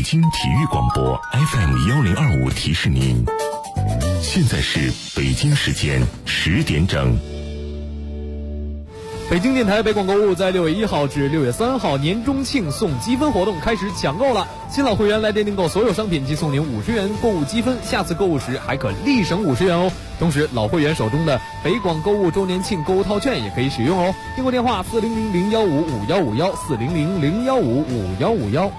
北京体育广播 FM1025提示您，现在是北京时间10点整。 北京电台北广购物在6月1号至6月3号年中庆送积分活动开始抢购了，新老会员来电订购所有商品即送您50元购物积分，下次购物时还可立省50元哦。同时老会员手中的北广购物周年庆购物套券也可以使用哦。订购电话400-015-5151 400-015-5151。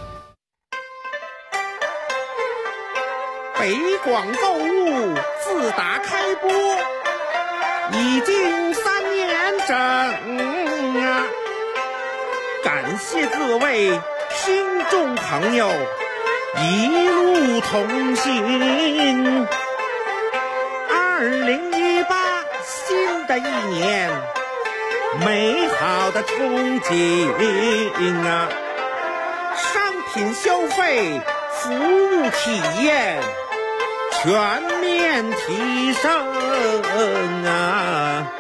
北广购物自打开播已经3年整啊，感谢各位听众朋友一路同行。2018新的一年，美好的憧憬啊，商品消费，服务体验全面提升啊！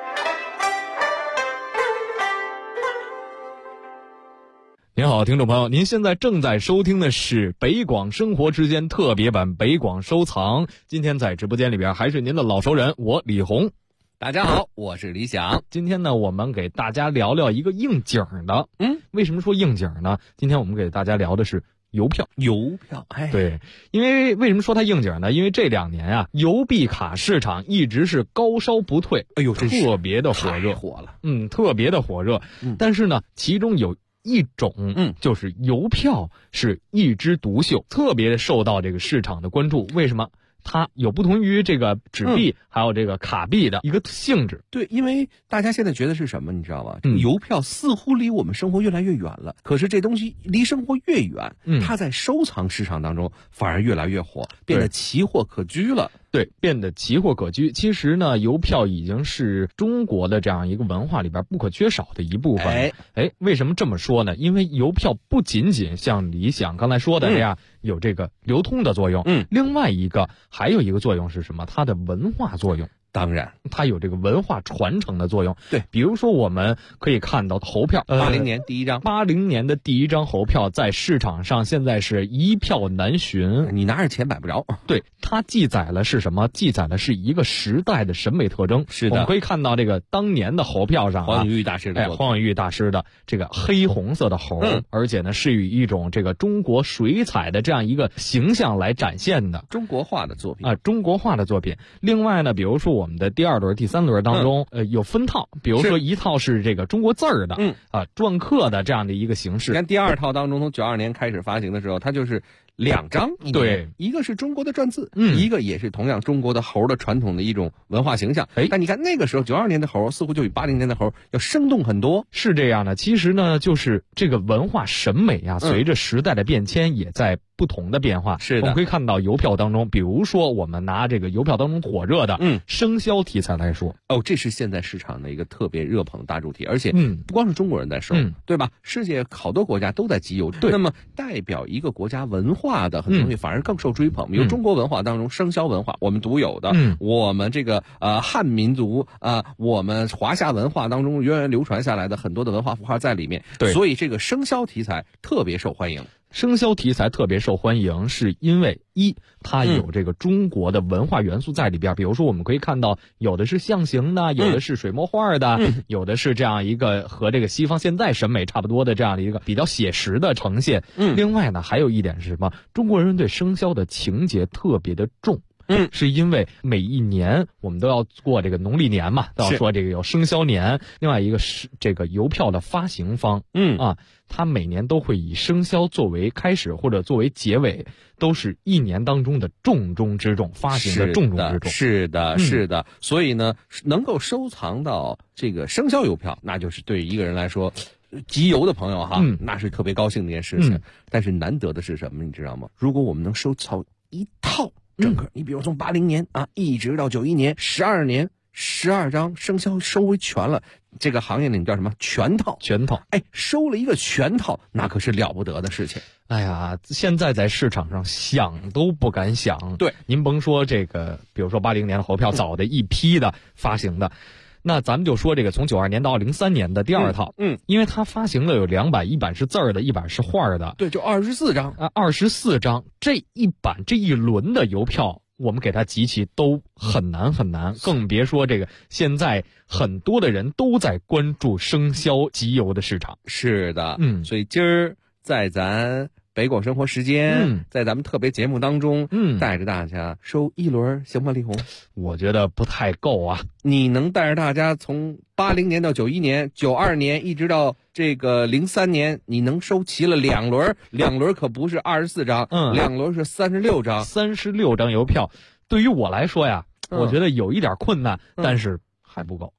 您好，听众朋友，您现在正在收听的是北广生活之间特别版北广收藏。今天在直播间里边还是您的老熟人，我李红。 大家好，我是李想。 今天呢，我们给大家聊聊一个应景的。为什么说应景呢？今天我们给大家聊的是邮票。对，因为为什么说它应景呢？因为这2年啊，邮币卡市场一直是高烧不退，特别的火热，特别的火热。但是呢，其中有一种，就是邮票是一枝独秀，特别受到这个市场的关注。为什么？它有不同于这个纸币还有这个卡币的一个性质。 对，因为大家现在觉得是什么你知道吗？邮票似乎离我们生活越来越远了，可是这东西离生活越远，它在收藏市场当中反而越来越火，变得奇货可居了。 对，变得奇货可居。其实呢，邮票已经是中国的这样一个文化里边不可缺少的一部分。为什么这么说呢？因为邮票不仅仅像李想刚才说的这样，有这个流通的作用，另外还有一个作用是什么？它的文化作用。 当然， 它有这个文化传承的作用。 对， 比如说我们可以看到猴票 ，80年第一张 ，80年的第一张猴票在市场上现在是一票难寻， 你拿着钱买不着。 对，它记载了是什么？记载的是一个时代的审美特征。 是的， 我们可以看到这个当年的猴票上， 黄永玉大师的黄永玉大师的这个黑红色的猴，而且呢是以一种这个中国水彩的这样一个形象来展现的中国画的作品中国画的作品。另外呢，比如说我们的第2轮、第3轮当中，有分套，比如说一套是这个中国字儿的，篆刻的这样的一个形式。 你看第2套当中，从92年开始发行的时候，它就是2张， 对， 一个是中国的篆字，一个也是同样中国的猴的传统的一种文化形象。但你看那个时候92年的猴似乎就比80年的猴要生动很多。 是这样的，其实呢，就是这个文化审美啊，随着时代的变迁也在不同的变化。 是的， 我们可以看到邮票当中，比如说我们拿这个邮票当中火热的生肖题材来说， 这是现在市场的一个特别热捧的大主题，而且不光是中国人在收，对吧？世界好多国家都在集邮。 对， 那么代表一个国家文化的很多东西反而更受追捧。比如中国文化当中生肖文化，我们独有的，我们这个汉民族我们华夏文化当中源远流传下来的很多的文化符号在里面。 对， 所以这个生肖题材特别受欢迎。 生肖题材特别受欢迎，是因为它有这个中国的文化元素在里边。比如说我们可以看到有的是象形的，有的是水墨画的，有的是这样一个和这个西方现代审美差不多的这样的一个比较写实的呈现。另外呢，还有一点是什么？中国人对生肖的情节特别的重。是因为每一年我们都要过这个农历年嘛，都要说这个有生肖年。另外一个是这个邮票的发行方，它每年都会以生肖作为开始或者作为结尾，都是一年当中的重中之重，发行的重中之重。 是的。所以呢，能够收藏到这个生肖邮票，那就是对一个人来说，集邮的朋友那是特别高兴的一件事情。但是难得的是什么，你知道吗？如果我们能收藏一套整个，你比如从80年一直到91年，12年12张生肖收为全了，这个行业里叫什么？全套。收了一个全套，那可是了不得的事情。 哎呀，现在在市场上想都不敢想。 对， 您甭说这个，比如说80年的猴票，早的一批的发行的。 那咱们就说这个从92年到03年的第二套，因为它发行了有2版，一版是字儿的，一版是画的， 对，就24张啊，24张，这一版这一轮的邮票，我们给它集齐都很难很难，更别说这个现在很多的人都在关注生肖集邮的市场。 是的，所以今儿在咱北广生活时间，在咱们特别节目当中，带着大家收一轮行吗？李红， 我觉得不太够啊。 你能带着大家从80年到91年、92年一直到这个03年，你能收齐了2轮，2轮可不是24张，2轮是36张 ，36张邮票。对于我来说呀，我觉得有一点困难，但是还不够。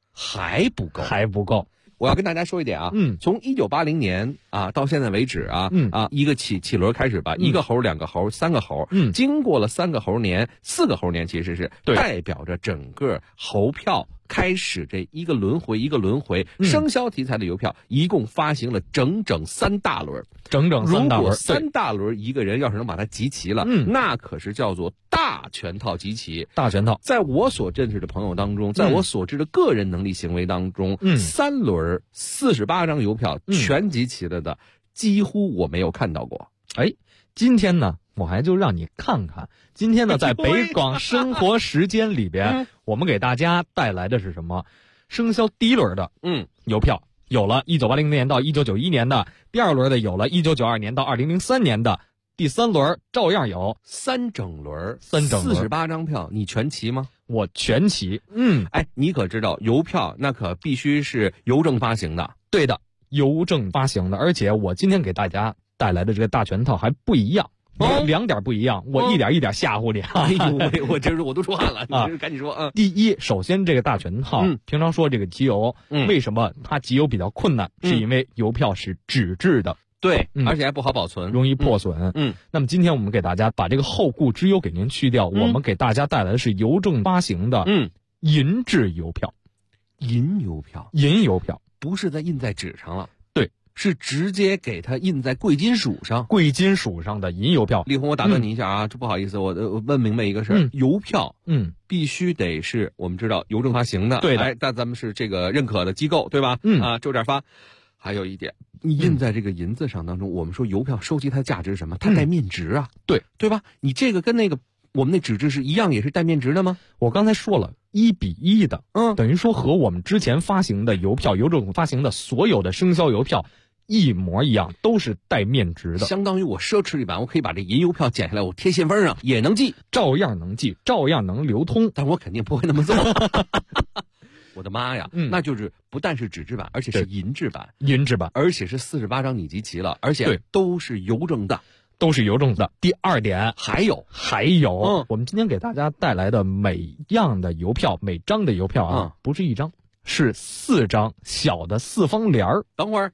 我要跟大家说一点啊，从1980年啊到现在为止啊，一个起轮开始吧，1个猴、2个猴、3个猴，经过了3个猴年、4个猴年，其实是代表着整个猴票开始这一个轮回，生肖题材的邮票一共发行了整整3大轮，如果3大轮一个人要是能把它集齐了，那可是叫做大全套集齐。 大全套， 在我所认识的朋友当中，在我所知的个人能力行为当中，3轮48张邮票全集齐了的，几乎我没有看到过。 今天呢，我还就让你看看。今天呢，在北广生活时间里边，我们给大家带来的是什么？生肖第一轮的邮票有了1980年到1991年的，第二轮的有了1992年到2003年的，第3轮照样有 3整轮48张票，你全齐吗？ 我全齐。 你可知道邮票那可必须是邮政发行的。 对的，邮政发行的，而且我今天给大家带来的这个大全套还不一样。2点不一样，我一点一点吓唬你啊！ 我这我都出汗了，你赶紧说。 第一，首先这个大全套，平常说这个集邮，为什么它集邮比较困难？是因为邮票是纸质的， 对，而且还不好保存， 容易破损。那么今天我们给大家把这个后顾之忧给您去掉，我们给大家带来的是邮政发行的银质邮票。 银邮票不是印在纸上了。是直接给它印在贵金属上的银邮票。 李红，我打断你一下啊，这不好意思，我问明白一个事儿，邮票必须得是我们知道邮政发行的， 对的， 但咱们是这个认可的机构，对吧？周点发。还有一点，你印在这个银子上当中，我们说邮票收集它的价值是什么？它带面值啊，对吧？你这个跟那个我们那纸质是一样，也是带面值的吗？ 我刚才说了，1比1的，等于说和我们之前发行的邮票，邮政发行的所有的生肖邮票一模一样，都是带面值的， 相当于我奢侈一版，我可以把这银邮票剪下来，我贴信封上也能寄， 照样能寄，照样能流通， 但我肯定不会那么做。我的妈呀，那就是不但是纸质版，而且是银质版，而且是48张你集齐了，而且都是邮政的。第二点，还有，我们今天给大家带来的每样的邮票，每张的邮票啊，不是1张。是4张小的4方联儿。 等会儿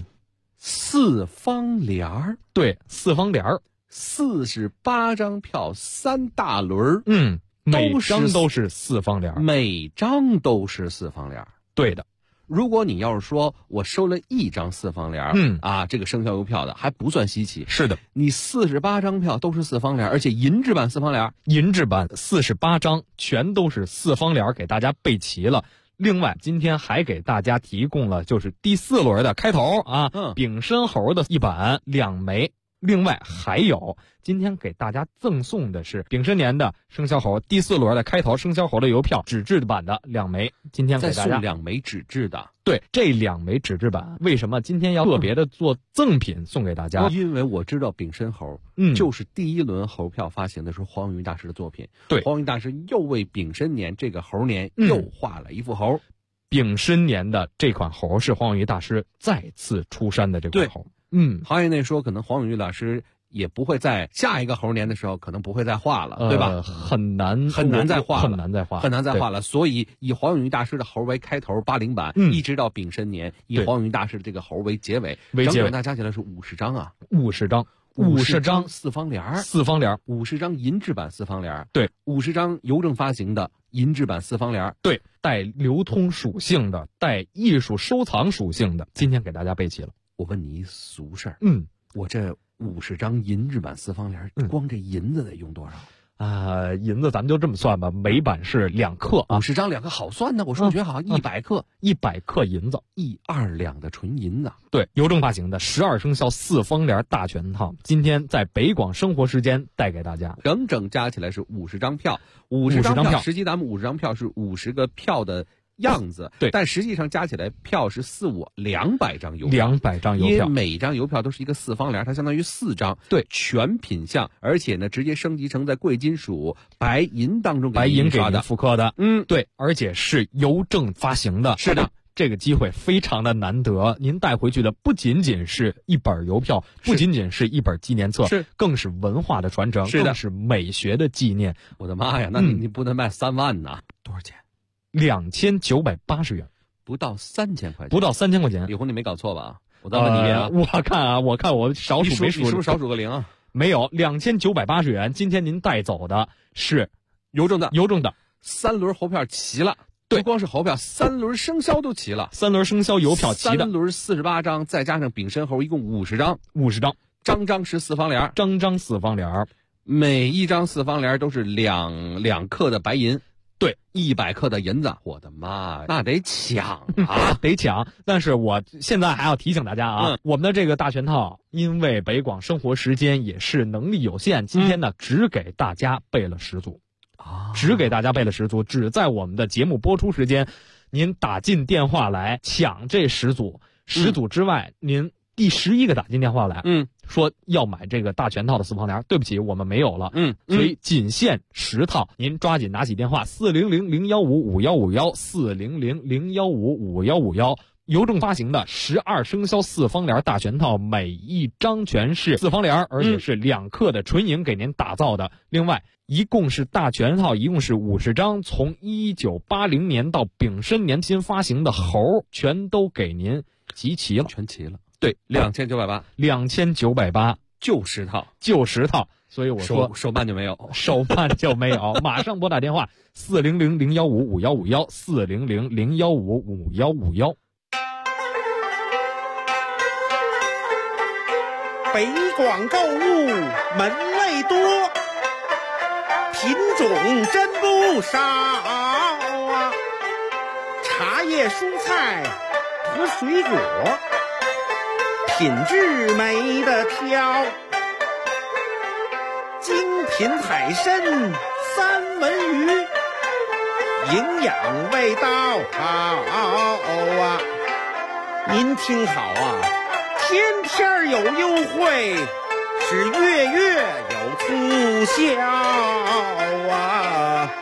，4方联儿， 对，4方联儿 ，48张票3大轮， 每张都是4方联儿，对的。 如果你要是说我收了1张4方联，这个生肖邮票的还不算稀奇。 是的， 你48张票都是4方联，而且银质版4方联， 银质版48张全都是4方联，给大家备齐了。另外，今天还给大家提供了就是第4轮的开头丙申猴的1版2枚。另外还有，今天给大家赠送的是丙申年的生肖猴第4轮的开头生肖猴的邮票，纸质版的2枚。今天给大家再送2枚纸质的。 对，这2枚纸质版为什么今天要特别的做赠品送给大家？ 因为我知道丙申猴就是第1轮猴票发行的时候黄永玉大师的作品。 对， 黄永玉大师又为丙申年这个猴年又画了一副猴。 丙申年的这款猴是黄永玉大师再次出山的这款猴。 行业内说可能黄永玉老师也不会在下一个猴年的时候可能不会再画了，对吧？ 很难再画了。 所以以黄永玉大师的猴为开头80版，一直到丙申年，以黄永玉大师的这个猴为结尾，整整加起来是50张啊 ，50张 4方联，50张银质版4方联， 对 ，50张邮政发行的银质版4方联， 对，带流通属性的，带艺术收藏属性的，今天给大家备齐了。 我问你一俗事儿，我这50张银质版4方联，光这银子得用多少？ 银子咱们就这么算吧，每版是2克啊 ，50张2克好算呢，我数学好，100克 ，100克银子 ，1-2两的纯银子。 对，邮政发行的12生肖4方联大全套，今天在北广生活时间带给大家， 整整加起来是50张票，50张票，实际咱们50张票是50个票的样子， 对， 但实际上加起来票是200张邮票 ，200张邮票， 因为每张邮票都是一个4方联，它相当于4张， 对， 全品项，而且呢，直接升级成在贵金属白银当中白银给您复刻的， 对， 而且是邮政发行的， 是的。 这个机会非常的难得，您带回去的不仅仅是一本邮票，不仅仅是一本纪念册，更是文化的传承，更是美学的纪念。 我的妈呀，那你不能卖3万呐？多少钱 ？2980元， 不到3000块钱， 不到3000块钱。 李红，你没搞错吧？我再问你一遍啊！ 我看我少数没数， 你是不是少数个零啊？ 没有，2980元。今天您带走的是邮政的 3 轮猴票齐了。不光是猴票，3轮生肖都齐了 ，3轮生肖邮票齐的 ，3轮48张，再加上丙申猴，一共50张 ，50张， 张张是4方联， 张张4方联， 每一张4方联都是2克的白银， 对 ，100克的银子，我的妈呀，那得抢啊， 得抢！但是我现在还要提醒大家啊，我们的这个大全套，因为北广生活时间也是能力有限，今天呢只给大家备了10组。只给大家备了10组，只在我们的节目播出时间，您打进电话来抢这10组，10组之外，您第11个打进电话来，说要买这个大全套的4方联，对不起，我们没有了，所以仅限10套，您抓紧拿起电话400-015-5151，400-015-5151。邮政发行的12生肖4方联大全套，每一张全是4方联，而且是2克的纯银给您打造的。另外，一共是大全套，一共是50张，从1980年到丙申年新发行的猴，全都给您集齐了， 全齐了。 对 ，2980，就10套， 所以我说手办就没有， 马上拨打电话400-015-5151，400-015-5151。 北广购物门类多，品种真不少啊！茶叶、蔬菜和水果，品质没得挑。精品海参、三文鱼，营养味道好啊！您听好啊！天天有优惠，是月月有促销啊！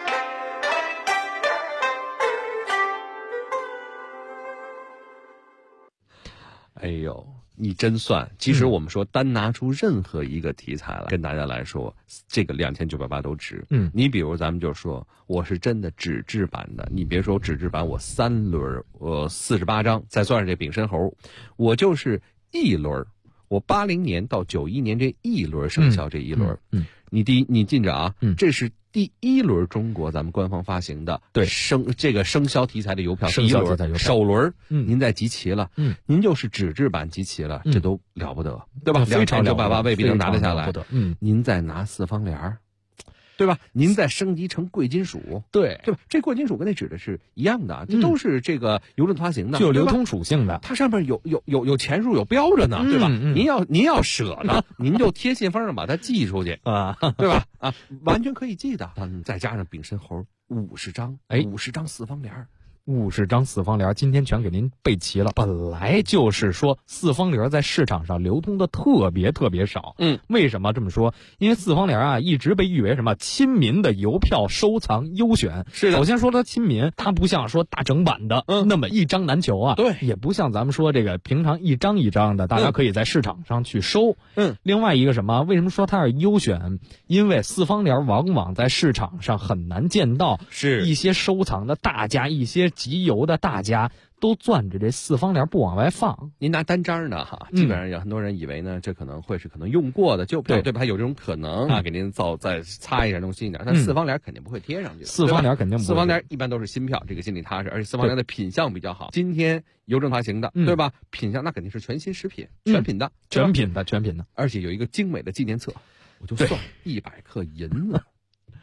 哎呦，你真算！其实我们说，单拿出任何一个题材来跟大家来说，这个2980都值。你比如咱们就说，我是真的纸质版的，你别说纸质版，我3轮，48张，再算上这丙申猴，我就是1轮，我80年到91年这1轮生肖这1轮，你记着啊，这是第1轮中国咱们官方发行的这个生肖题材的邮票，第1轮首轮，您再集齐了，您就是纸质版集齐了，这都了不得，对吧？2980未必能拿得下来，您再拿4方联，对吧？您再升级成贵金属， 对吧？这贵金属跟那纸的是一样的，这都是这个邮政发行的， 具有流通属性的。 它上面有钱数有标着呢，对吧？您要舍呢，您就贴信封上把它寄出去啊，对吧？啊，完全可以寄的。再加上丙申猴50张，50张4方联。 50张4方联，今天全给您备齐了。本来就是说4方联在市场上流通的特别少。为什么这么说？因为4方联啊，一直被誉为什么亲民的邮票收藏优选。 是的。 首先说它亲民，它不像说大整版的那么一张难求啊。 对。 也不像咱们说这个平常一张一张的，大家可以在市场上去收。另外一个什么？为什么说它是优选？因为4方联往往在市场上很难见到， 是一些收藏的大家，一些集邮的大家都攥着这4方联不往外放。 您拿单张呢哈，基本上有很多人以为呢，这可能用过的旧票，对吧？它有这种可能啊，给您再擦一下弄新一点，但4方联肯定不会贴上去。 4方联肯定不会。 4方联一般都是新票，这个心里踏实，而且4方联的品相比较好。今天邮政发行的，对吧？品相那肯定是全新实品，全品的， 全品的， 而且有一个精美的纪念册，我就算100克银子。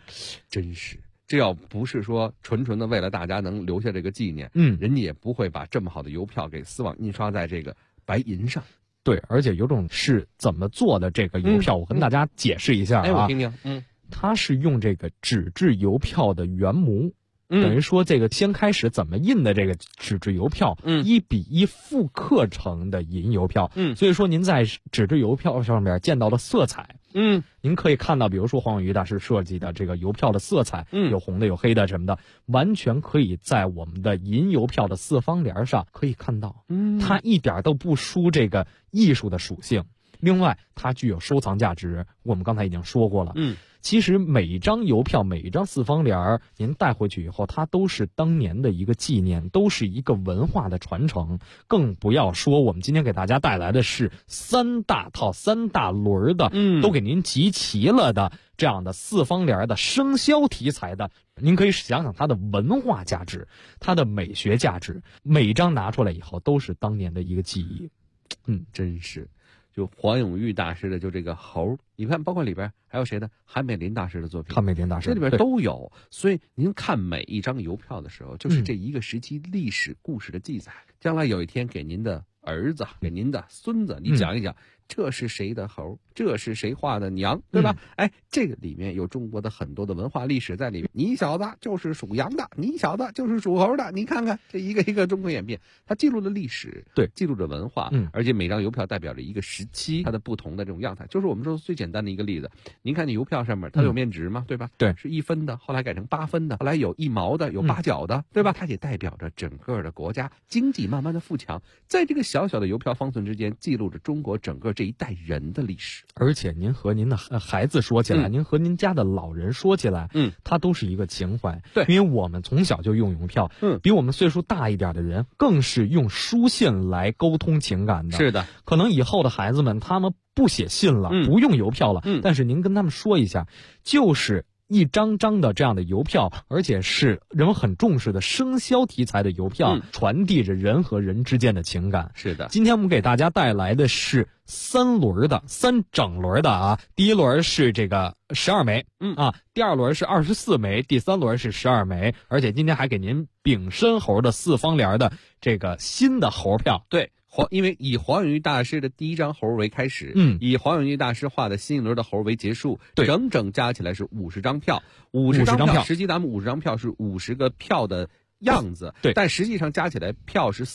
真是。这要不是说纯纯的为了大家能留下这个纪念，人家也不会把这么好的邮票给丝网印刷在这个白银上。 对，而且有种是怎么做的这个邮票，我跟大家解释一下啊。 我听听。 它是用这个纸质邮票的原模。等于说这个先开始怎么印的这个纸质邮票，1比1复刻成的银邮票。所以说您在纸质邮票上面见到的色彩，您可以看到，比如说黄永玉大师设计的这个邮票的色彩，有红的有黑的什么的，完全可以在我们的银邮票的四方联上可以看到。它一点都不输这个艺术的属性。另外，它具有收藏价值，我们刚才已经说过了。其实每一张邮票，每一张四方联，您带回去以后，它都是当年的一个纪念，都是一个文化的传承。更不要说我们今天给大家带来的是3大套、3大轮的，都给您集齐了的这样的四方联的生肖题材的。您可以想想它的文化价值，它的美学价值，每一张拿出来以后都是当年的一个记忆。 真是。就黄永玉大师的就这个猴，你看包括里边还有谁呢？韩美林大师的作品， 韩美林大师这里边都有。所以您看每一张邮票的时候，就是这一个时期历史故事的记载。将来有一天给您的儿子、给您的孙子，你讲一讲，这是谁的猴，这是谁画的娘，对吧？这个里面有中国的很多的文化历史在里面。你小子就是属羊的，你小子就是属猴的，你看看这一个一个中国演变，它记录了历史， 对， 记录着文化，而且每张邮票代表着一个时期它的不同的这种样态。就是我们说最简单的一个例子，您看那邮票上面它有面值嘛，对吧？ 对， 是1分的，后来改成8分的，后来有1毛的，有8角的，对吧？它也代表着整个的国家经济慢慢的富强，在这个小小的邮票方寸之间，记录着中国整个这一代人的历史。 而且您和您的孩子说起来，您和您家的老人说起来，它都是一个情怀。 对， 因为我们从小就用邮票，比我们岁数大一点的人更是用书信来沟通情感的。 是的， 可能以后的孩子们他们不写信了，不用邮票了，但是您跟他们说一下，就是一张张的这样的邮票，而且是人们很重视的生肖题材的邮票，传递着人和人之间的情感。 是的， 今天我们给大家带来的是3轮的3整轮的啊，第一轮是这个12枚，第二轮是24枚，第三轮是12枚，而且今天还给您丙申猴的四方联的这个新的猴票。 对。因为以黄永玉大师的第一张猴为开始，以黄永玉大师画的新一轮的猴为结束，整整加起来是50张票，50张票，实际咱们50张票是50个票的样子， 对， 但实际上加起来票是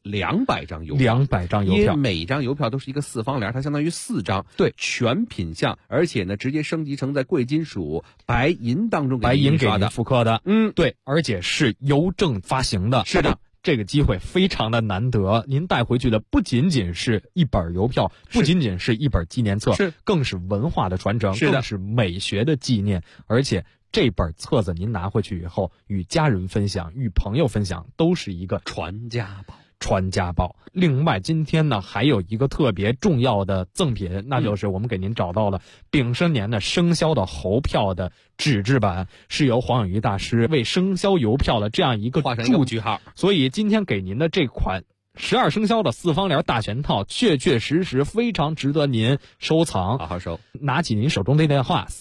200张邮票 ，200张邮票， 因为每张邮票都是一个四方联，它相当于4张， 对， 全品相，而且呢，直接升级成在贵金属、白银当中白银给您复刻的，对，而且是邮政发行的， 是的。 这个机会非常的难得，您带回去的不仅仅是一本邮票，不仅仅是一本纪念册，更是文化的传承，更是美学的纪念。而且这本册子您拿回去以后，与家人分享，与朋友分享，都是一个传家宝。 另外今天呢还有一个特别重要的赠品，那就是我们给您找到了丙申年的生肖的猴票的纸质版，是由黄永玉大师为生肖邮票的这样一个注句号，所以今天给您的这款12生肖的四方联大全套，确确实实非常值得您收藏， 好好收。 拿起您手中的电话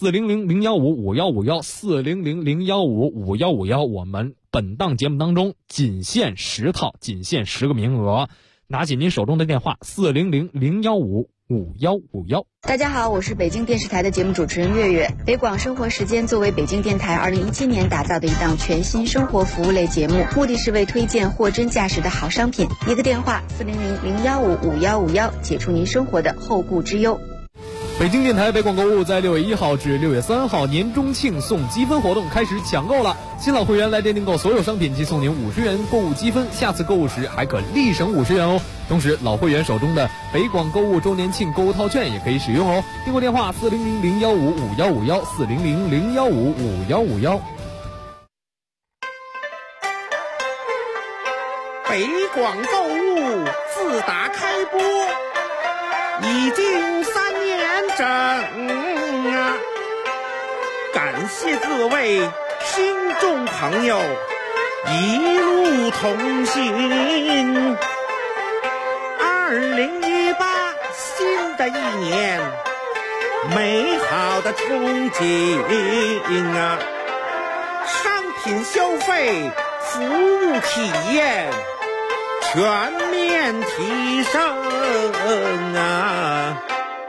400-015-5151，400-015-5151，我们本档节目当中仅限10套，仅限10个名额。拿起您手中的电话400-015-5151。 大家好，我是北京电视台的节目主持人月月。北广生活时间作为北京电台2017年打造的一档全新生活服务类节目，目的是为推荐货真价实的好商品。一个电话400-015-5151，解除您生活的后顾之忧。 北京电台北广购物在6月1号至6月3号年中庆送积分活动开始抢购了，新老会员来电订购所有商品即送您50元购物积分，下次购物时还可立省50元哦。同时老会员手中的北广购物周年庆购物套券也可以使用哦。订购电话400-015-5151，400-015-5151。 北广购物自打开播已经3年整啊！感谢各位听众朋友一路同行。2018新的一年， 美好的憧憬啊，商品消费、服务体验全面提升啊！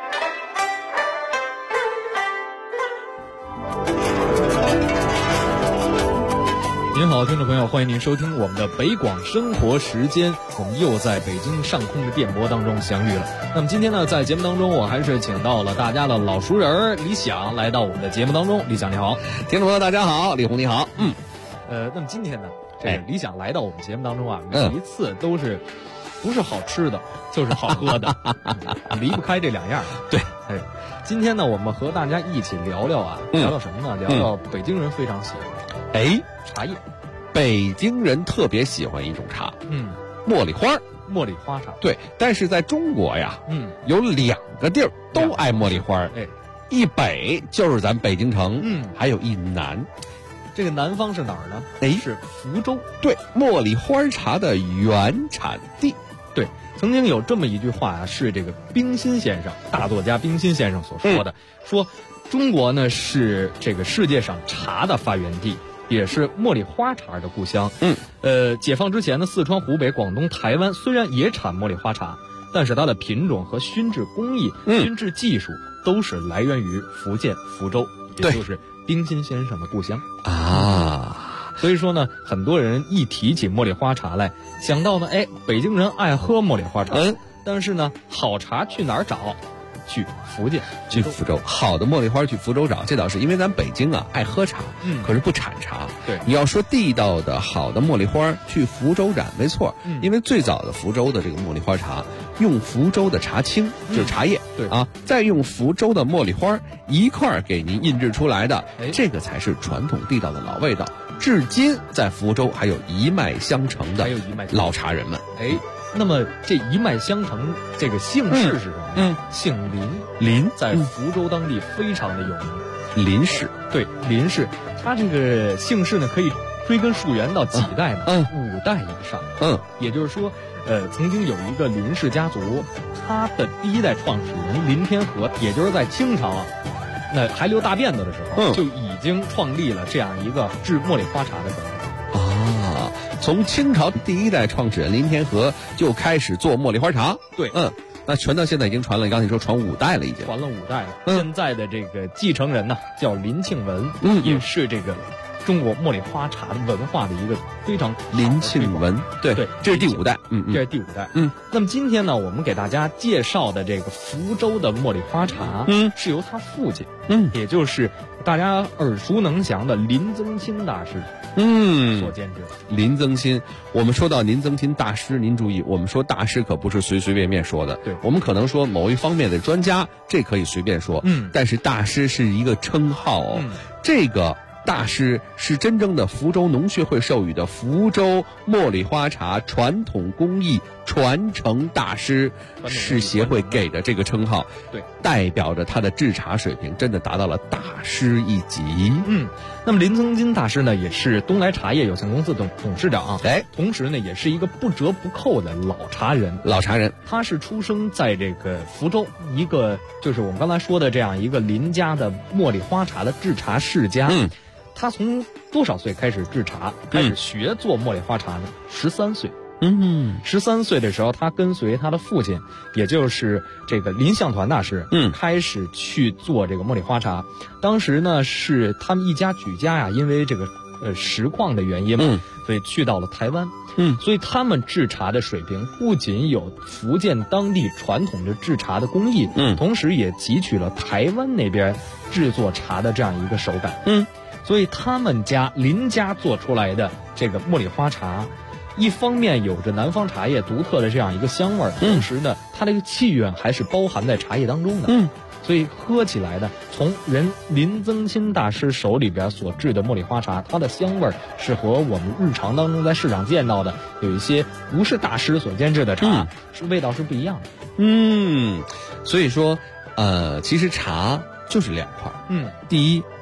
您好，听众朋友，欢迎您收听我们的北广生活时间，我们又在北京上空的电波当中相遇了。那么今天呢，在节目当中，我还是请到了大家的老熟人李想来到我们的节目当中。李想你好。 听众朋友大家好，李红你好。 那么今天呢，这个李想来到我们节目当中啊，每一次都是不是好吃的，就是好喝的，离不开这两样。 对， 今天呢，我们和大家一起聊聊啊，聊聊什么呢？聊聊北京人非常喜欢茶叶。 北京人特别喜欢一种茶，茉莉花。 茉莉花茶。 对，但是在中国呀，有2个地儿都爱茉莉花，一北就是咱北京城，还有一南。 这个南方是哪儿呢？是福州。对， 茉莉花茶的原产地。 对，曾经有这么一句话啊，是这个冰心先生，大作家冰心先生所说的，说中国呢是这个世界上茶的发源地，也是茉莉花茶的故乡。解放之前呢，四川、湖北、广东、台湾虽然也产茉莉花茶，但是它的品种和熏制工艺、熏制技术都是来源于福建福州，也就是冰心先生的故乡啊。 所以说呢，很多人一提起茉莉花茶来，想到呢，北京人爱喝茉莉花茶，但是呢，好茶去哪儿找？去福建， 去福州，好的茉莉花去福州找，这倒是因为咱北京啊爱喝茶，可是不产茶。 对， 你要说地道的好的茉莉花去福州染，没错，因为最早的福州的这个茉莉花茶用福州的茶青，就是茶叶， 对啊，再用福州的茉莉花一块儿给您印制出来的，这个才是传统地道的老味道。至今在福州还有一脉相承的老茶人们。 那么这一脉相承，这个姓氏是什么？姓林，在福州当地非常的有名。 林氏， 对，林氏，他这个姓氏呢，可以追根溯源到几代呢？5代以上。也就是说，曾经有一个林氏家族，他的第一代创始人林天和，也就是在清朝啊，那还留大辫子的时候，就已经创立了这样一个制茉莉花茶的工艺。 从清朝第一代创始人林天和就开始做茉莉花茶。 对， 那传到现在已经传了，刚才你说传5代了，已经传了5代了。现在的这个继承人呢，叫林庆文，也是这个中国茉莉花茶的文化的一个非常林庆文。对，这是第5代。 这是第5代。那么今天呢，我们给大家介绍的这个福州的茉莉花茶，是由他父亲，也就是大家耳熟能详的林增钦大师。所监制。 林增钦，我们说到林增钦大师，您注意，我们说大师可不是随随便便说的。 对， 我们可能说某一方面的专家，这可以随便说。但是大师是一个称号哦。这个大师是真正的福州农学会授予的福州茉莉花茶传统工艺传承大师，是协会给的这个称号。 对， 代表着他的制茶水平真的达到了大师一级。 那么林增钦大师呢，也是东来茶叶有限公司的董事长，同时呢，也是一个不折不扣的老茶人。他是出生在这个福州，一个就是我们刚才说的这样一个林家的茉莉花茶的制茶世家。他从多少岁开始制茶，开始学做茉莉花茶呢？13岁。13岁的时候，他跟随他的父亲，也就是这个林向团大师，开始去做这个茉莉花茶。当时呢，是他们一家举家呀，因为这个实况的原因嘛，所以去到了台湾。所以他们制茶的水平不仅有福建当地传统的制茶的工艺，同时也汲取了台湾那边制作茶的这样一个手感。所以他们家林家做出来的这个茉莉花茶，一方面有着南方茶叶独特的这样一个香味儿，同时呢，它这个气韵还是包含在茶叶当中的。所以喝起来呢，从林增钦大师手里边所制的茉莉花茶，它的香味儿是和我们日常当中在市场见到的有一些不是大师所监制的茶，是味道是不一样的。 所以说，其实茶就是2块。第一，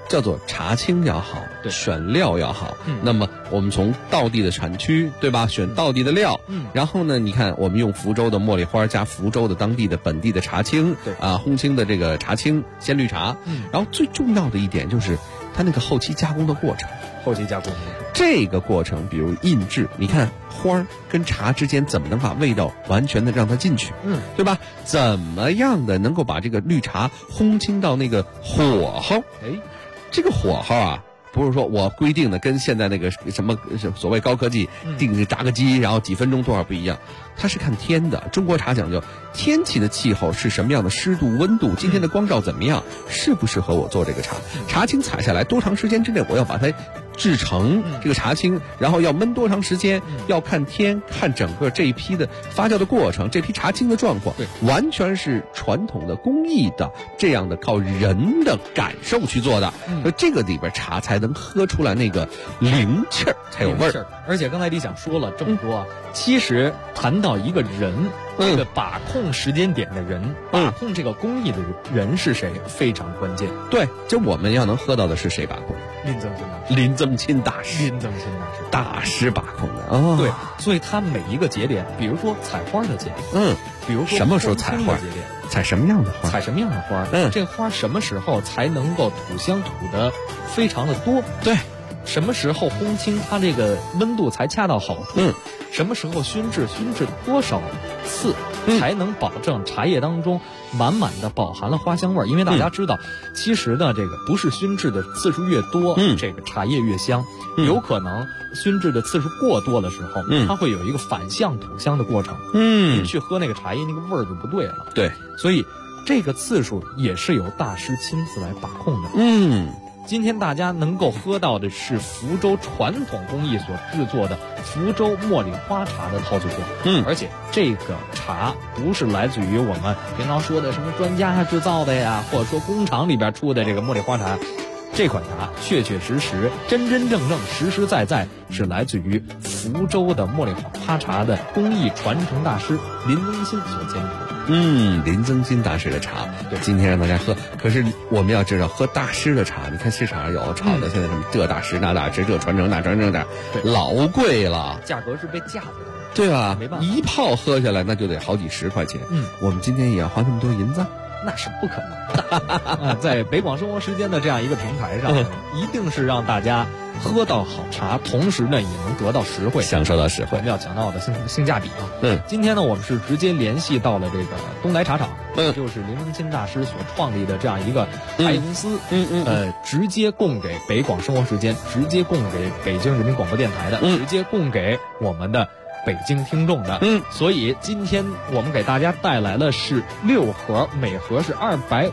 叫做茶青要好，选料要好。那么我们从道地的产区，对吧？选道地的料。然后呢，你看我们用福州的茉莉花加福州的当地的本地的茶青，烘青的这个茶青鲜绿茶。然后最重要的一点就是它那个后期加工的过程。 后期加工这个过程，比如印制，你看花跟茶之间怎么能把味道完全的让它进去，对吧？怎么样的能够把这个绿茶烘青到那个火候？这个火候啊，不是说我规定的跟现在那个什么所谓高科技定炸个机，然后几分钟多少不一样，它是看天的。中国茶讲究天气的气候是什么样的湿度温度，今天的光照怎么样，适不适合我做这个茶？茶青采下来多长时间之内我要把它制成这个茶青，然后要焖多长时间，要看天，看整个这一批的发酵的过程，这批茶青的状况，完全是传统的工艺的这样的靠人的感受去做的。所以这个里边茶才能喝出来那个灵气儿，才有味儿。 而且刚才李想说了这么多，其实谈到一个人，这个把控时间点的人，把控这个工艺的人是谁，非常关键。 对，就我们要能喝到的是谁把控？林增钦大师大师把控的。 对，所以他每一个节点，比如说采花的节点，比如说什么时候采花节点，采什么样的花， 采什么样的花，这花什么时候才能够吐香吐的非常的多？ 对。 什么时候烘青它这个温度才恰到好处？什么时候熏制多少次才能保证茶叶当中满满的饱含了花香味儿？因为大家知道，其实呢，这个不是熏制的次数越多，这个茶叶越香。有可能熏制的次数过多的时候，它会有一个反向吐香的过程。你去喝那个茶叶，那个味儿就不对了。 对， 所以这个次数也是由大师亲自来把控的。今天大家能够喝到的是福州传统工艺所制作的福州茉莉花茶的套组货。而且这个茶不是来自于我们平常说的什么专家制造的呀，或者说工厂里边出的这个茉莉花茶。这款茶确确实实、真真正正、实实在在是来自于福州的茉莉花茶的工艺传承大师林增钦所监制。 林增钦大师的茶，今天让大家喝。可是我们要知道，喝大师的茶，你看市场上有炒的，现在什么这大师那大师，这传承那传承的，老贵了， 价格是被架子的。 对吧？ 没办法， 一泡喝下来那就得好几10块钱。我们今天也要花那么多银子？ 那是不可能的。在北广生活时间的这样一个平台上，一定是让大家喝到好茶，同时呢也能得到实惠， 享受到实惠。 我们要强调的性价比啊。今天呢我们是直接联系到了这个东来茶厂，就是林增钦大师所创立的这样一个茶叶公司，直接供给北广生活时间，直接供给北京人民广播电台的，直接供给我们的北京听众的。所以今天我们给大家带来的是6盒，每盒是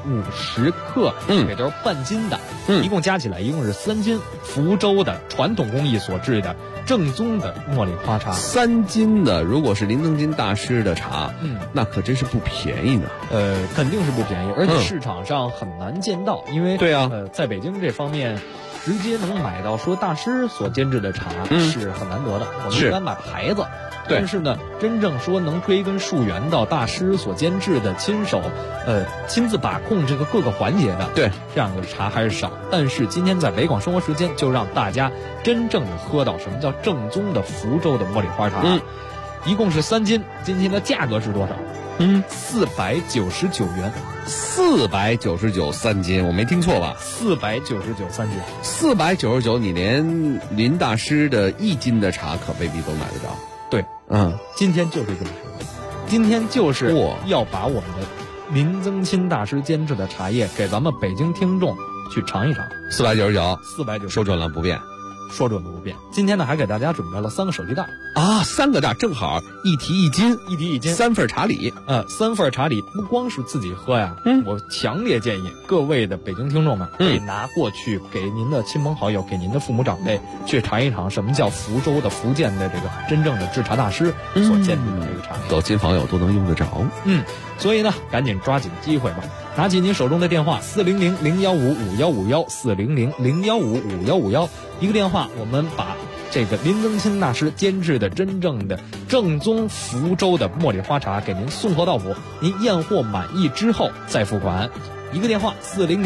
250克，也就是半斤的，一共加起来一共是3斤，福州的传统工艺所制的正宗的茉莉花茶 ，3斤的，如果是林增钦大师的茶，那可真是不便宜呢。 肯定是不便宜，而且市场上很难见到，因为在北京这方面直接能买到说大师所监制的茶是很难得的。我们一般买牌子，但是呢，真正说能追根溯源到大师所监制的亲手，亲自把控这个各个环节的，这样的茶还是少。但是今天在北广生活时间，就让大家真正的喝到什么叫正宗的福州的茉莉花茶。一共是3斤，今天的价格是多少？499元，499 3斤，我没听错吧？499 3斤，499，你连林大师的1斤的茶可未必都买得着。 对，今天就是这么说，今天就是要把我们的林增钦大师监制的茶叶给咱们北京听众去尝一尝。499， 说准了不变。 说准了不变。今天呢，还给大家准备了3个手提袋啊，3个袋正好1提1斤 ，1提1斤 ，3份茶礼。 3份茶礼不光是自己喝呀，我强烈建议各位的北京听众们可以拿过去给您的亲朋好友、给您的父母长辈去尝一尝什么叫福州的福建的这个真正的制茶大师所监制的这个茶， 走亲访友都能用得着。 所以呢，赶紧抓紧机会吧。拿起您手中的电话400-015-5151，400-015-5151，一个电话，我们把这个林增钦大师监制的真正的正宗福州的茉莉花茶给您送货到府，您验货满意之后再付款。一个电话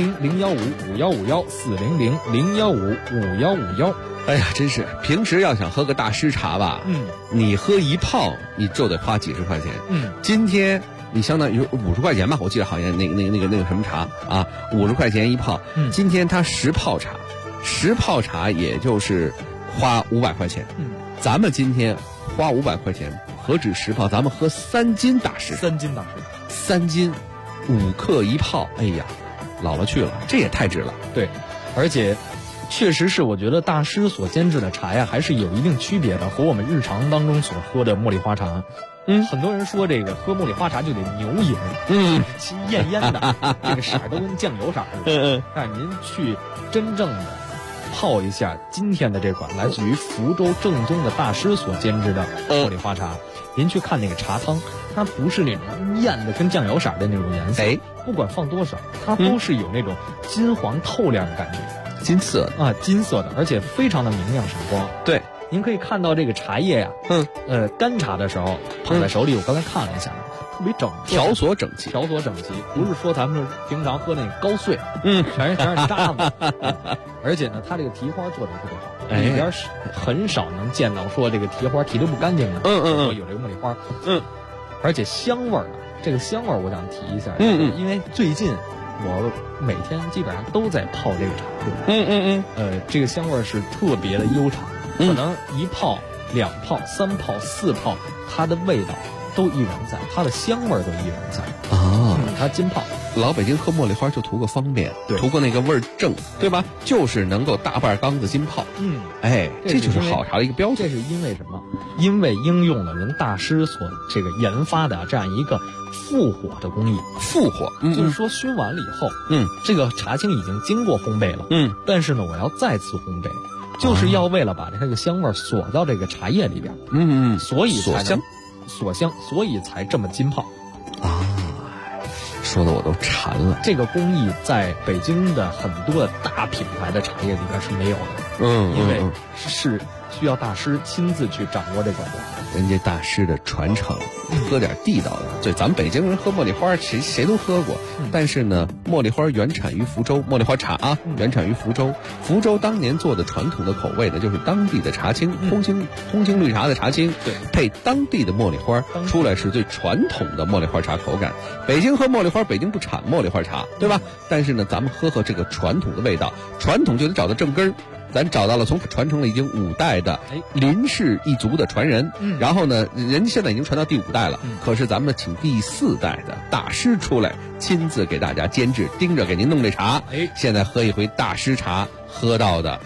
400-015-5151，400-015-5151。 哎呀，真是平时要想喝个大师茶吧，你喝一泡你就得花几十块钱。今天你相当于50块钱吧，我记得好像那个什么茶啊，50块钱一泡。今天它10泡茶，10泡茶也就是花500块钱。咱们今天花500块钱，何止10泡，咱们喝3斤大师 ，3斤大师 ，3斤5克一泡，哎呀，老了去了，这也太值了。 对，而且确实是我觉得大师所监制的茶呀，还是有一定区别的，和我们日常当中所喝的茉莉花茶。很多人说这个喝茉莉花茶就得牛饮，艳艳的，这个色儿都跟酱油色似的。但您去真正的泡一下今天的这款来自于福州正宗的大师所监制的茉莉花茶，您去看那个茶汤，它不是那种艳的跟酱油色的那种颜色，不管放多少，它都是有那种金黄透亮的感觉， 金色啊，金色的，而且非常的明亮闪光。 对， 您可以看到这个茶叶呀，干茶的时候捧在手里，我刚才看了一下，特别整齐， 条索整齐， 不是说咱们平常喝那个高碎，全是渣子，而且呢，它这个提花做的特别好，里边很少能见到说这个提花提得不干净的，说有这个茉莉花，而且香味儿呢，这个香味儿我想提一下，因为最近我每天基本上都在泡这个茶，这个香味儿是特别的悠长，可能1泡、2泡、3泡、4泡，它的味道都依然在，它的香味儿都依然在啊。它浸泡， 老北京喝茉莉花就图个方便， 对， 图个那个味儿正，对吧？就是能够大半缸子浸泡。这就是好茶的一个标准。 这是因为什么？因为应用了人大师所这个研发的这样一个复火的工艺。 复火， 就是说熏完了以后，这个茶青已经经过烘焙了，但是呢，我要再次烘焙。就是要为了把这个香味锁到这个茶叶里边，所以才锁香，所以才这么浸泡啊！说的我都馋了。 这个工艺在北京的很多的大品牌的茶叶里边是没有的，因为是需要大师亲自去掌握这个人家大师的传承，喝点地道的。对，咱们北京人喝茉莉花，谁都喝过。但是呢，茉莉花原产于福州，茉莉花茶啊，原产于福州。福州当年做的传统的口味呢，就是当地的茶青，红青绿茶的茶青，对，配当地的茉莉花，出来是最传统的茉莉花茶口感。北京喝茉莉花，北京不产茉莉花茶，对吧？但是呢，咱们喝这个传统的味道，传统就得找到正根儿。咱找到了从传承了已经5代的林氏一族的传人，然后呢，人家现在已经传到第5代了，可是咱们请第4代的大师出来，亲自给大家监制，盯着给您弄这茶。现在喝一回大师茶，喝到的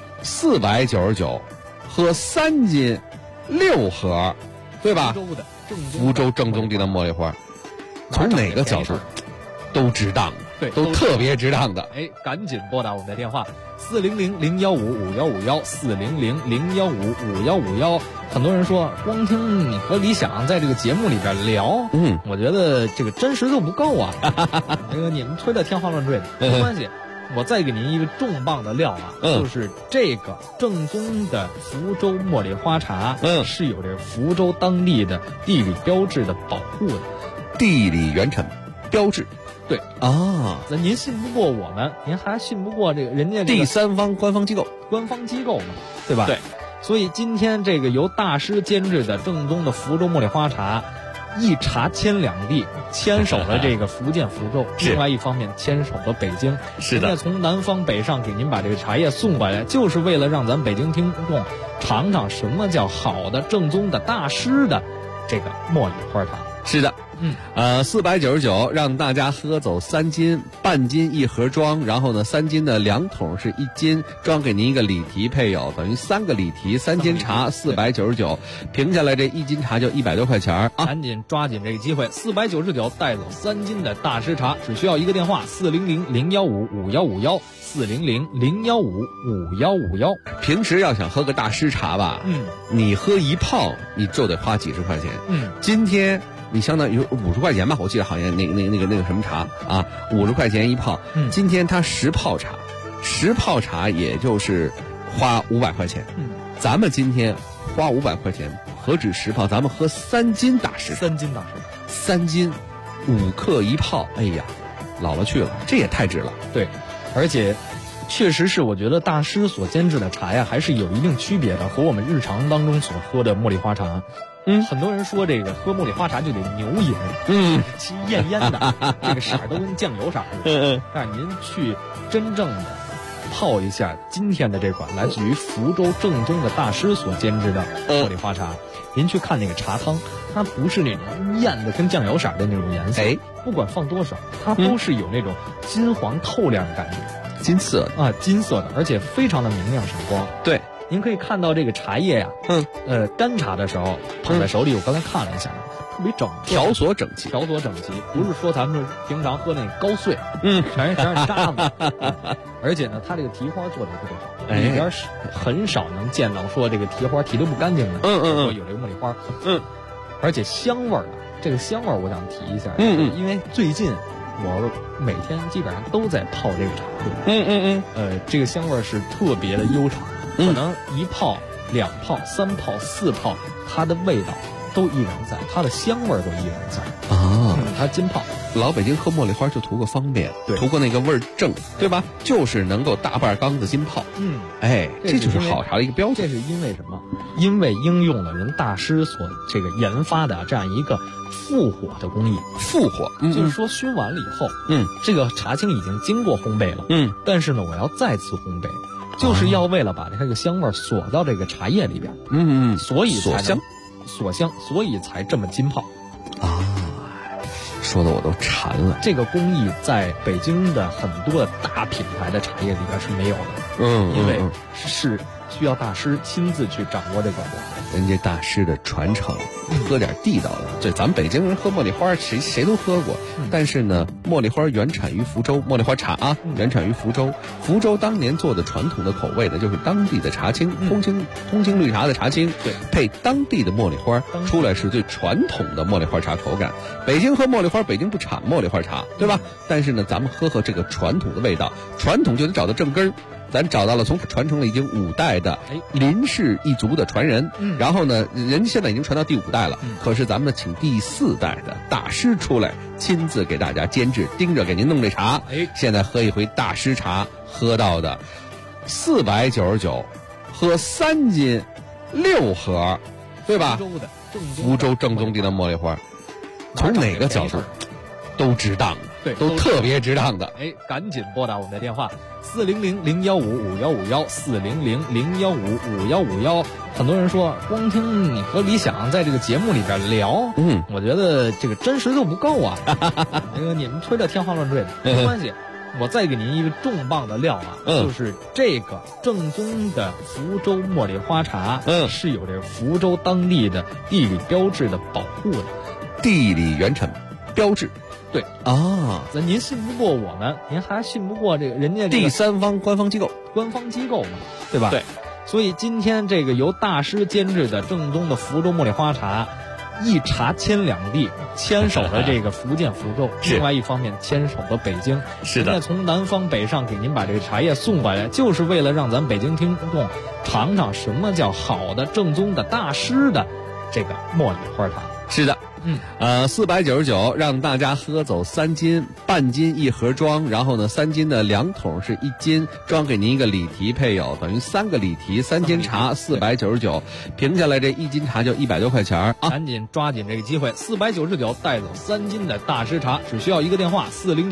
499，喝3斤6盒，对吧？福州正宗地的茉莉花，从哪个角度都值当。 对， 都特别值当的。 赶紧拨打我们的电话400-015-5151，400-015-5151。很多人说，光听你和李想在这个节目里边聊，我觉得这个真实度不够啊。这个你们吹得天花乱坠的，没关系，我再给您一个重磅的料啊，就是这个正宗的福州茉莉花茶，是有这个福州当地的地理标志的保护的， 地理原产标志。 对啊，那您信不过我们，您还信不过这个人家第三方官方机构嘛，对吧？ 对， 所以今天这个由大师监制的正宗的福州茉莉花茶，一茶牵2地，牵手了这个福建福州，另外一方面牵手了北京。 是的， 人家从南方北上给您把这个茶叶送过来，就是为了让咱北京听众尝尝什么叫好的正宗的大师的这个茉莉花茶。 是的。499让大家喝走3斤，半斤1盒装，然后呢3斤的2桶是1斤，装给您一个里提配有，等于3个里提3斤茶499，平下来这1斤茶就100多块钱啊！ 赶紧抓紧这个机会，499带走3斤的大师茶，只需要一个电话400-015-5151，400-015-5151。 平时要想喝个大师茶吧，你喝一泡你就得花几十块钱，今天。你相当于50块钱吧，我记得好像那个什么茶啊，50块钱一泡。今天它10泡茶，10泡茶也就是花500块钱。 咱们今天花500块钱，何止10泡，咱们喝3斤大师茶。 3斤大师茶 ，3斤5克1泡，哎呀，老了去了，这也太值了。 对，而且确实是，我觉得大师所煎制的茶呀，还是有一定区别的，和我们日常当中所喝的茉莉花茶。很多人说这个喝茉莉花茶就得牛饮，其艳艳的，这个色儿都跟酱油色似的。但是您去真正的泡一下今天的这款来自于福州正宗的大师所煎制的茉莉花茶，您去看那个茶汤，它不是那种艳的跟酱油色的那种颜色，不管放多少，它都是有那种金黄透亮的感觉。 金色的啊，金色的，而且非常的明亮闪光。 对， 您可以看到这个茶叶呀，干茶的时候捧在手里，我刚才看了一下，特别整， 条索整齐， 不是说咱们平常喝那高碎，全是渣子。而且呢，它这个提花做的特别好，里边是很少能见到说这个提花提得不干净的，说有这个茉莉花，而且香味儿呢，这个香味儿我想提一下，因为最近我每天基本上都在泡这个茶喝，这个香味是特别的悠长，可能1泡、2泡、3泡、4泡，它的味道都依然在，它的香味都依然在啊。它浸泡， 老北京喝茉莉花就图个方便， 对， 图个那个味儿正，对吧？就是能够大半缸子浸泡，这就是好茶的一个标准。 这是因为什么？因为应用了人大师所这个研发的这样一个复火的工艺。 复火， 就是说熏完了以后，这个茶青已经经过烘焙了，但是呢，我要再次烘焙，就是要为了把这个香味锁到这个茶叶里边，所以才锁香，所以才这么浸泡啊。说的我都馋了。 这个工艺在北京的很多的大品牌的茶叶里边是没有的，因为是需要大师亲自去掌握这个火。 人家大师的传承，喝点地道的。这咱们北京人喝茉莉花，谁都喝过。但是呢，茉莉花原产于福州，茉莉花茶啊，原产于福州。福州当年做的传统的口味呢，就是当地的茶青，通青绿茶的茶青， 对， 配当地的茉莉花，出来是最传统的茉莉花茶口感。北京喝茉莉花，北京不产茉莉花茶，对吧？但是呢，咱们喝这个传统的味道，传统就得找到正根儿。咱找到了从传承了已经5代的林氏一族的传人，然后呢，人家现在已经传到第5代了，可是咱们呢请第4代的大师出来，亲自给大家煎制，盯着给您弄这茶。现在喝一回大师茶，喝到的499，喝3斤6盒，对吧？福州正宗的茉莉花，从哪个角度都值当的， 对， 都特别值当的。 赶紧拨打我们的电话400-015-5151，400-015-5151。很多人说，光听你和李想在这个节目里边聊，我觉得这个真实度不够啊。那个你们吹的天花乱坠的，没关系。我再给您一个重磅的料啊，就是这个正宗的福州茉莉花茶，是有这福州当地的地理标志的保护的， 地理原产标志。 对啊，您信不过我们，您还信不过这个人家第三方官方机构嘛，对吧？ 对， 所以今天这个由大师监制的正宗的福州茉莉花茶，一茶牵2地，牵手了这个福建福州，另外一方面牵手了北京。 是的， 现在从南方北上给您把这个茶叶送过来，就是为了让咱北京听众尝尝什么叫好的正宗的大师的这个茉莉花茶。 是的。499让大家喝走3斤，半斤1盒装，然后呢3斤的2桶是1斤，装给您一个里提配有，等于3个里提3斤茶499，平下来这1斤茶就100多块钱啊！ 赶紧抓紧这个机会，499带走3斤的大师茶，只需要一个电话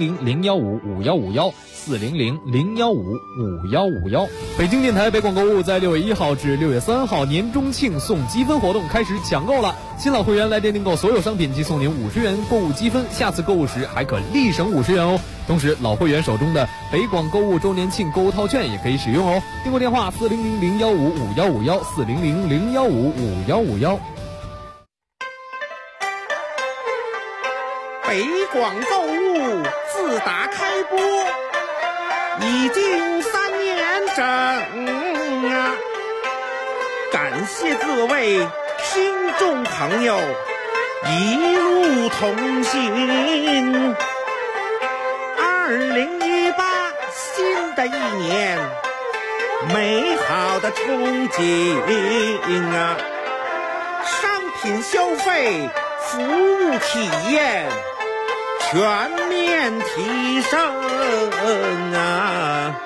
400-015-5151，400-015-5151。北京电台北广购物在6月1号至6月3号年中庆送积分活动开始抢购了，新老会员来电订购所有商品即送您50元购物积分，下次购物时还可立省50元哦。同时老会员手中的北广购物周年庆购物套券也可以使用哦。订购电话400-015-5151，400-015-5151。 北广购物自打开播已经3年整啊，感谢各位听众朋友一路同行。2018新的一年， 美好的憧憬啊！商品消费、服务体验全面提升啊！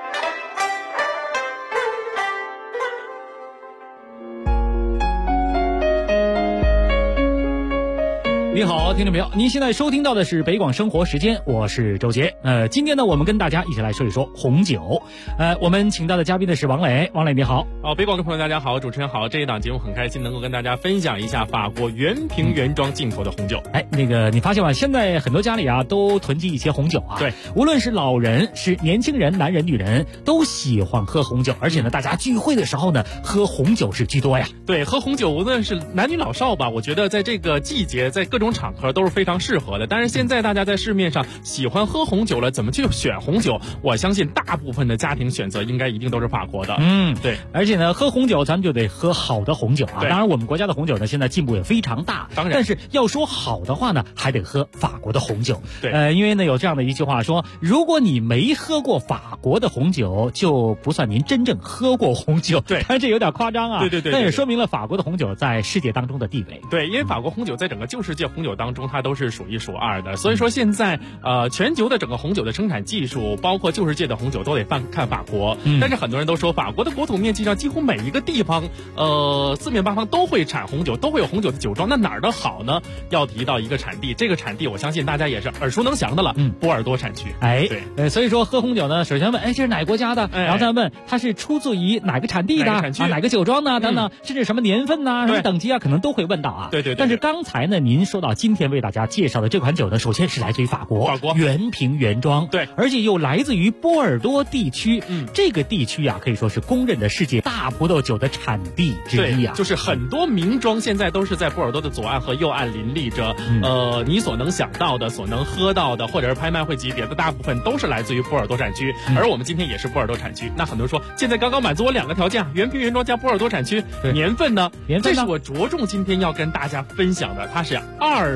你好，听众朋友，您现在收听到的是北广生活时间，我是周杰。今天呢，我们跟大家一起来说一说红酒。我们请到的嘉宾呢是王磊，王磊你好。 北广的朋友大家好，主持人好。这一档节目很开心能够跟大家分享一下法国原瓶原装进口的红酒。 你发现吗？现在很多家里啊都囤积一些红酒啊。 对， 无论是老人、是年轻人、男人、女人，都喜欢喝红酒，而且呢，大家聚会的时候呢，喝红酒是居多呀。 对，喝红酒无论是男女老少吧，我觉得在这个季节，在各种场合都是非常适合的。但是现在大家在市面上喜欢喝红酒了，怎么去选红酒？我相信大部分的家庭选择应该一定都是法国的。对。 而且呢，喝红酒咱们就得喝好的红酒啊。 当然我们国家的红酒呢，现在进步也非常大。 当然， 但是要说好的话呢，还得喝法国的红酒。 对。 因为呢有这样的一句话说，如果你没喝过法国的红酒，就不算您真正喝过红酒。 对。 但这有点夸张啊。 对。 但也说明了法国的红酒在世界当中的地位。 对，因为法国红酒在整个旧世界红酒当中，它都是数一数二的。所以说现在全球的整个红酒的生产技术，包括旧世界的红酒都得看法国。但是很多人都说，法国的国土面积上几乎每一个地方，四面八方都会产红酒，都会有红酒的酒庄。那哪儿的好呢？要提到一个产地，这个产地我相信大家也是耳熟能详的了。波尔多产区。 对。所以说喝红酒呢，首先问，这是哪个国家的？然后再问它是出自于哪个产地的？哪个酒庄呢？等等，甚至什么年份呐、什么等级啊，可能都会问到啊。 对。 但是刚才呢，您说到今天为大家介绍的这款酒呢，首先是来自于法国原瓶原装。 对， 而且又来自于波尔多地区。这个地区啊，可以说是公认的世界大葡萄酒的产地之一啊。 就是很多名庄现在都是在波尔多的左岸和右岸林立着。你所能想到的、所能喝到的，或者是拍卖会级别的，大部分都是来自于波尔多产区。而我们今天也是波尔多产区。那很多人说，现在刚刚满足我两个条件，原瓶原装加波尔多产区。年份呢？这是我着重今天要跟大家分享的，它是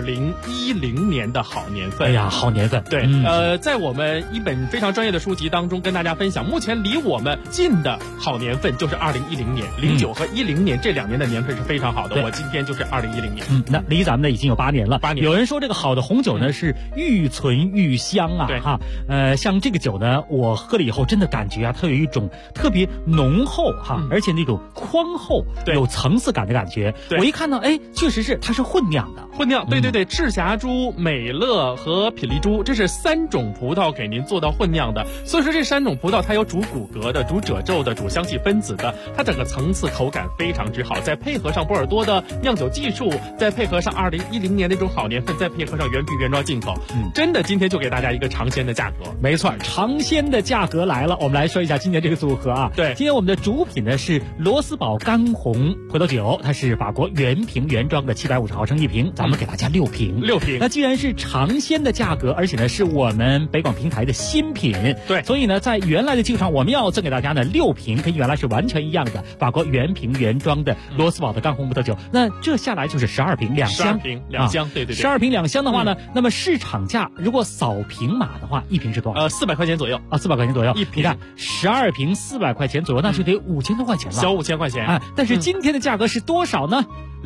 2010年的好年份。 哎呀，好年份。 对。在我们一本非常专业的书籍当中跟大家分享，目前离我们近的好年份就是2010年，09和10年这2年的年份是非常好的。我今天就是2010年。 那离咱们呢已经有8年了。 8年。 有人说这个好的红酒呢是愈存愈香啊。 对哈。像这个酒呢，我喝了以后真的感觉啊，它有一种特别浓厚哈，而且那种宽厚、有层次感的感觉。我一看到，确实是它是混酿的。 混酿，对。赤霞珠、美乐和品丽珠，这是3种葡萄给您做到混酿的。所以说这3种葡萄它有主骨骼的、主褶皱的、主香气分子的，它整个层次口感非常之好。再配合上波尔多的酿酒技术，再配合上2010年那种好年份，再配合上原瓶原装进口，真的今天就给大家一个尝鲜的价格。 没错，尝鲜的价格来了。我们来说一下今天这个组合啊。 对， 今天我们的主品呢是罗斯堡干红葡萄酒，它是法国原瓶原装的750毫升1瓶，咱们给大家6瓶。那既然是尝鲜的价格，而且呢是我们北广平台的新品， 对， 所以呢在原来的基础上，我们要赠给大家呢6瓶，跟原来是完全一样的法国原瓶原装的罗斯堡的干红葡萄酒。那这下来就是12瓶2箱 ，12瓶2箱，对。 12瓶2箱的话呢，那么市场价如果扫平码的话，1瓶是多少 ？400块钱左右啊，400块钱左右。 1瓶， 你看12瓶400块钱左右，那就得5000多块钱了， 小5000块钱啊。但是今天的价格是多少呢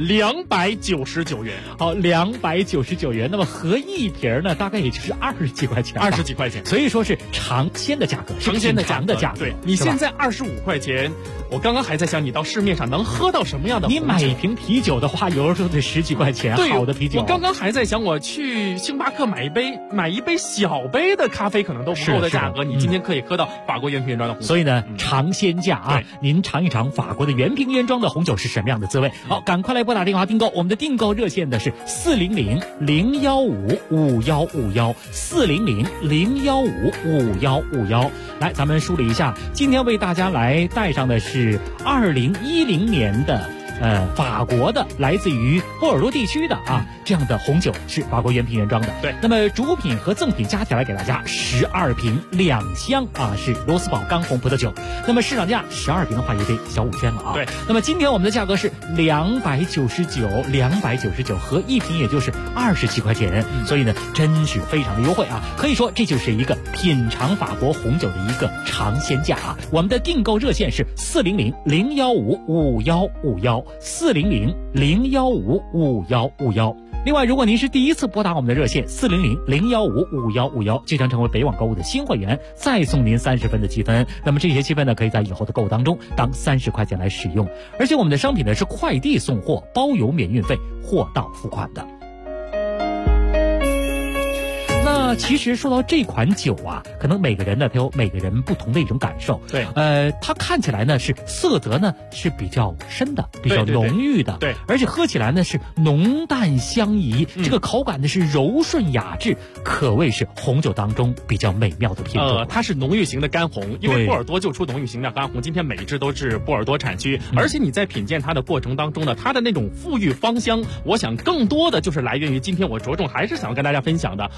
？299元。 好，299元。那么合1瓶呢，大概也就是20几块钱 ，20几块钱。 所以说是尝鲜的价格， 尝鲜的价格。 对， 你现在25块钱，我刚刚还在想，你到市面上能喝到什么样的红酒？ 你买一瓶啤酒的话，有的时候得10几块钱，好的啤酒。 我刚刚还在想，我去星巴克买一杯小杯的咖啡，可能都不够的价格。你今天可以喝到法国原瓶原装的红酒。 所以呢，尝鲜价啊，您尝一尝法国的原瓶原装的红酒是什么样的滋味。好，赶快来拨打电话订购，我们的订购热线的是400-015-5151，400-015-5151。来，咱们梳理一下，今天为大家来带上的是2010年的法国的来自于波尔多地区的这样的红酒是法国原瓶原装的。 对， 那么主品和赠品加起来给大家12瓶2箱是罗斯堡干红葡萄酒。那么市场价12瓶的话也得小5000了对， 那么今天我们的价格是299，合一瓶也就是27块钱，所以呢真是非常的优惠可以说这就是一个品尝法国红酒的一个尝鲜价我们的订购热线是400-015-5151，400-015-5151。另外，如果您是第一次拨打我们的热线400-015-5151，就将成为北网购物的新会员，再送您30分的积分。那么这些积分呢，可以在以后的购物当中当30块钱来使用。而且我们的商品呢是快递送货，包邮免运费，货到付款的。那其实说到这款酒可能每个人呢他有每个人不同的一种感受。 对， 它看起来呢是色泽呢是比较深的，比较浓郁的。 对， 而且喝起来呢是浓淡相宜，这个口感呢是柔顺雅致，可谓是红酒当中比较美妙的品种。 它是浓郁型的干红，因为波尔多就出浓郁型的干红，今天每一支都是波尔多产区，而且你在品鉴它的过程当中呢，它的那种馥郁芳香，我想更多的就是来源于今天我着重还是想要跟大家分享的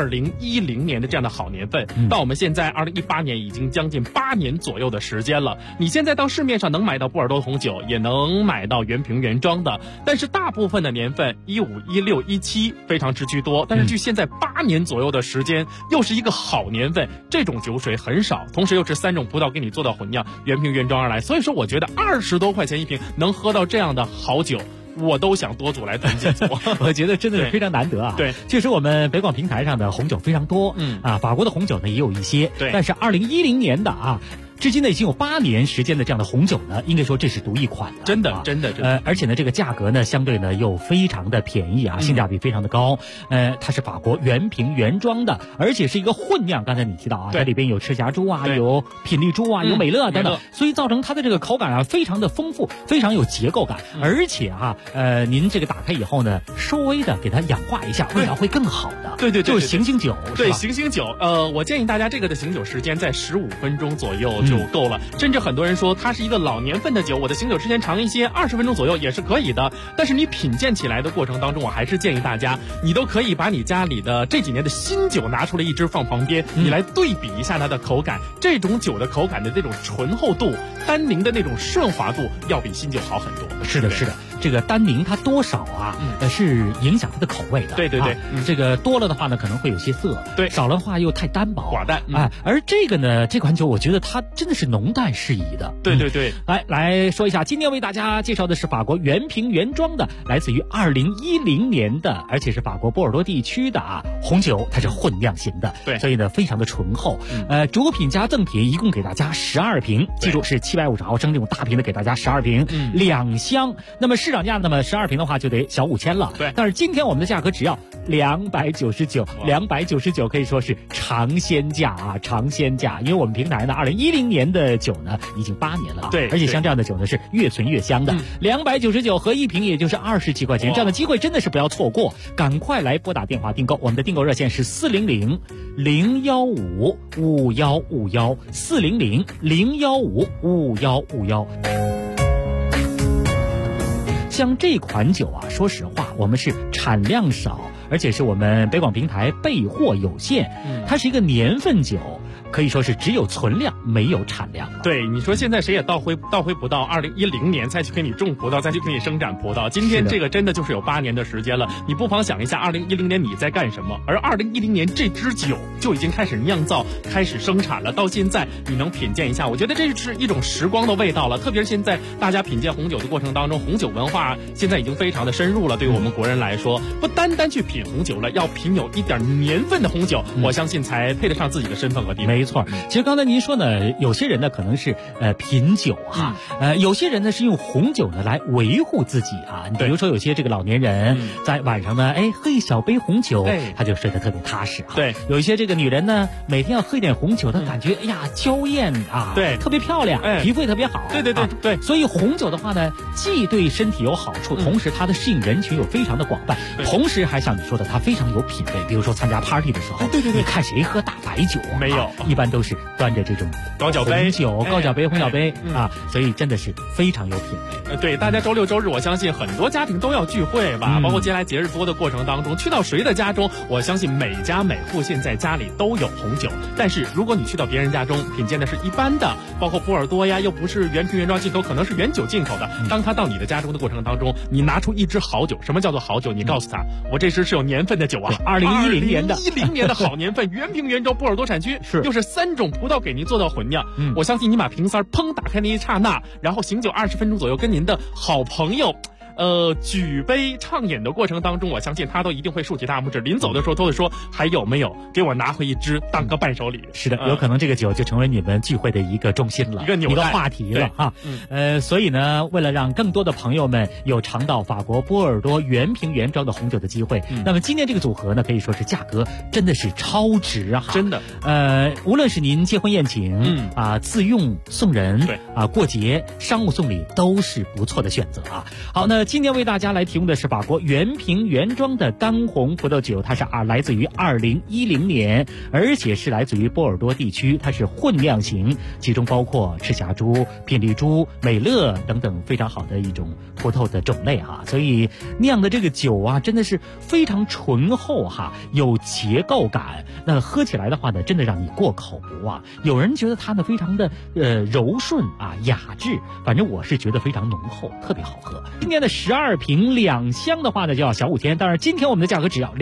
2010年的这样的好年份，到我们现在2018年已经将近8年左右的时间了。你现在到市面上能买到波尔多红酒，也能买到原瓶原装的，但是大部分的年份15、16、17非常之居多，但是距现在8年左右的时间，又是一个好年份，这种酒水很少，同时又是3种葡萄给你做到混酿，原瓶原装而来，所以说我觉得20多块钱一瓶能喝到这样的好酒，我都想多组来囤几组。 我觉得真的是非常难得对， 确实我们北广平台上的红酒非常多，法国的红酒呢也有一些， 对， 但是2010年的至今呢已经有8年时间的这样的红酒呢，应该说这是独一款的， 真的。 而且呢这个价格呢相对呢又非常的便宜性价比非常的高。它是法国原瓶原装的，而且是一个混酿。刚才你提到它里边有赤霞珠有品丽珠有美乐等等，所以造成它的这个口感非常的丰富，非常有结构感。而且您这个打开以后呢，稍微的给它氧化一下，味道会更好的。 对， 就是醒醒酒。 对，醒醒酒。我建议大家这个的醒酒时间在15分钟左右就够了，甚至很多人说它是一个老年份的酒，我的醒酒时间长一些，20分钟左右也是可以的。但是你品鉴起来的过程当中，我还是建议大家，你都可以把你家里的这几年的新酒拿出来一支放旁边，你来对比一下它的口感。这种酒的口感的这种醇厚度、单宁的那种顺滑度，要比新酒好很多。 是的，这个单宁它多少是影响它的口味的。 对， 这个多了的话呢可能会有些涩， 对， 少了的话又太单薄寡淡。 而这个呢，这款酒我觉得它真的是浓淡适宜的。 对， 来说一下，今天为大家介绍的是法国原瓶原装的，来自于2010年的，而且是法国波尔多地区的红酒，它是混酿型的， 对， 所以呢非常的醇厚。主品加赠品一共给大家12瓶，记住是750毫升这种大瓶的，给大家12瓶，2箱。那么市场价，那么12瓶的话就得小5000了。 对， 但是今天我们的价格只要299，299可以说是尝鲜价尝鲜价。因为我们平台呢，2010年的酒呢已经8年了， 对， 而且像这样的酒呢是越存越香的。299合一瓶也就是27块钱，这样的机会真的是不要错过，赶快来拨打电话订购。我们的订购热线是400-015-5151，400-015-5151。像这款酒说实话，我们是产量少，而且是我们北广平台备货有限，它是一个年份酒，可以说是只有存量没有产量了。 对，你说现在谁也倒回不到2010年再去给你种葡萄，再去给你生产葡萄。今天这个真的就是有8年的时间了，你不妨想一下2010年你在干什么，而2010年这支酒就已经开始酿造、开始生产了，到现在你能品鉴一下，我觉得这是一种时光的味道了。特别是现在大家品鉴红酒的过程当中，红酒文化现在已经非常的深入了，对于我们国人来说，不单单去品红酒了，要品有一点年份的红酒，我相信才配得上自己的身份和地位。 没错，其实刚才您说呢，有些人呢可能是品酒有些人呢是用红酒呢来维护自己你比如说有些这个老年人在晚上呢喝一小杯红酒，他就睡得特别踏实对， 有一些这个女人呢每天要喝一点红酒，她感觉娇艳对， 特别漂亮，皮肤也特别好。 对， 所以红酒的话呢，既对身体有好处，同时它的适应人群又非常的广泛，同时还像你说的，它非常有品味。比如说参加 party 的时候，对，你看谁喝大白酒没有， 一般都是端着这种高脚杯、 高脚杯、红脚杯啊，所以真的是非常有品味。 对，大家周六周日，我相信很多家庭都要聚会吧，包括接下来节日多的过程当中，去到谁的家中，我相信每家每户现在家里都有红酒。但是如果你去到别人家中，品鉴的是一般的，包括波尔多呀，又不是原瓶原装进口，可能是原酒进口的。当他到你的家中的过程当中，你拿出一支好酒，什么叫做好酒？你告诉他，我这支是有年份的酒啊 ，2010年的 ，2010年的好年份，原瓶原装波尔多产区，又是3种葡萄给您做到混酿。我相信你把瓶塞砰打开那一刹那，然后醒酒20分钟左右，跟您的好朋友举杯畅饮的过程当中，我相信他都一定会竖起大拇指，临走的时候都会说还有没有给我拿回一支当个伴手礼。 是的，有可能这个酒就成为你们聚会的一个中心了，一个话题了啊。所以呢，为了让更多的朋友们有尝到法国波尔多原瓶原装的红酒的机会，那么今天这个组合呢，可以说是价格真的是超值啊， 真的。 无论是您结婚宴请自用送人， 对过节商务送礼都是不错的选择啊。好，那今天为大家来提供的是法国原瓶原装的干红葡萄酒，它是来自于2010年，而且是来自于波尔多地区，它是混酿型，其中包括赤霞珠、品丽珠、美乐等等非常好的一种葡萄的种类啊，所以酿的这个酒啊，真的是非常醇厚哈，有结构感。那喝起来的话呢，真的让你过口不忘。有人觉得它呢非常的柔顺啊雅致，反正我是觉得非常浓厚，特别好喝。今天的12瓶2箱的话呢，就要小5000，当然今天我们的价格只要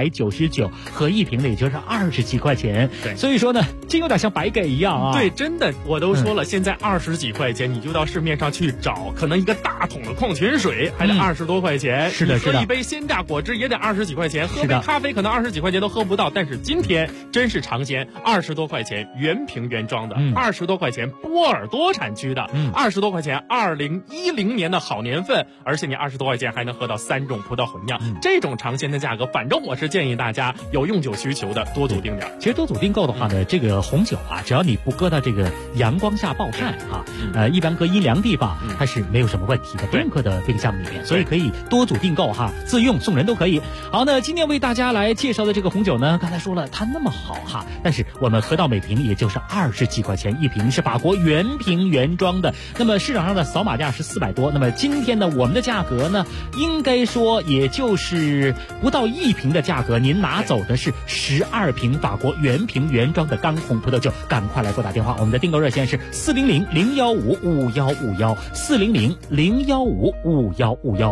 299，合一瓶的也就是20几块钱。 对， 所以说呢，真有点像白给一样啊。 对，真的，我都说了，现在20几块钱，你就到市面上去找，可能一个大桶的矿泉水还得20多块钱， 是的， 喝一杯鲜榨果汁也得20几块钱，喝杯咖啡可能20几块钱都喝不到。但是今天真是尝鲜，20多块钱原瓶原装的，20多块钱波尔多产区的，20多块钱2010年的好年份，而且你20多块钱还能喝到3种葡萄混酿，这种尝鲜的价格，反正我是建议大家有用酒需求的多组定点。 其实多组订购的话呢，这个红酒啊，只要你不搁到这个阳光下暴晒啊，一般搁阴凉地方，它是没有什么问题的，不用搁到冰箱里面，所以可以多组订购哈，自用送人都可以。好，那今天为大家来介绍的这个红酒呢，刚才说了它那么好哈，但是我们喝到每瓶也就是20几块钱一瓶，是法国原瓶原装的。那么市场上的扫码价是400多，那么今天呢，我们的价格呢，应该说也就是不到1瓶的价格，您拿走的是12瓶法国原瓶原装的干红葡萄酒。赶快来拨打电话，我们的订购热线是400-015-5151，400-015-5151。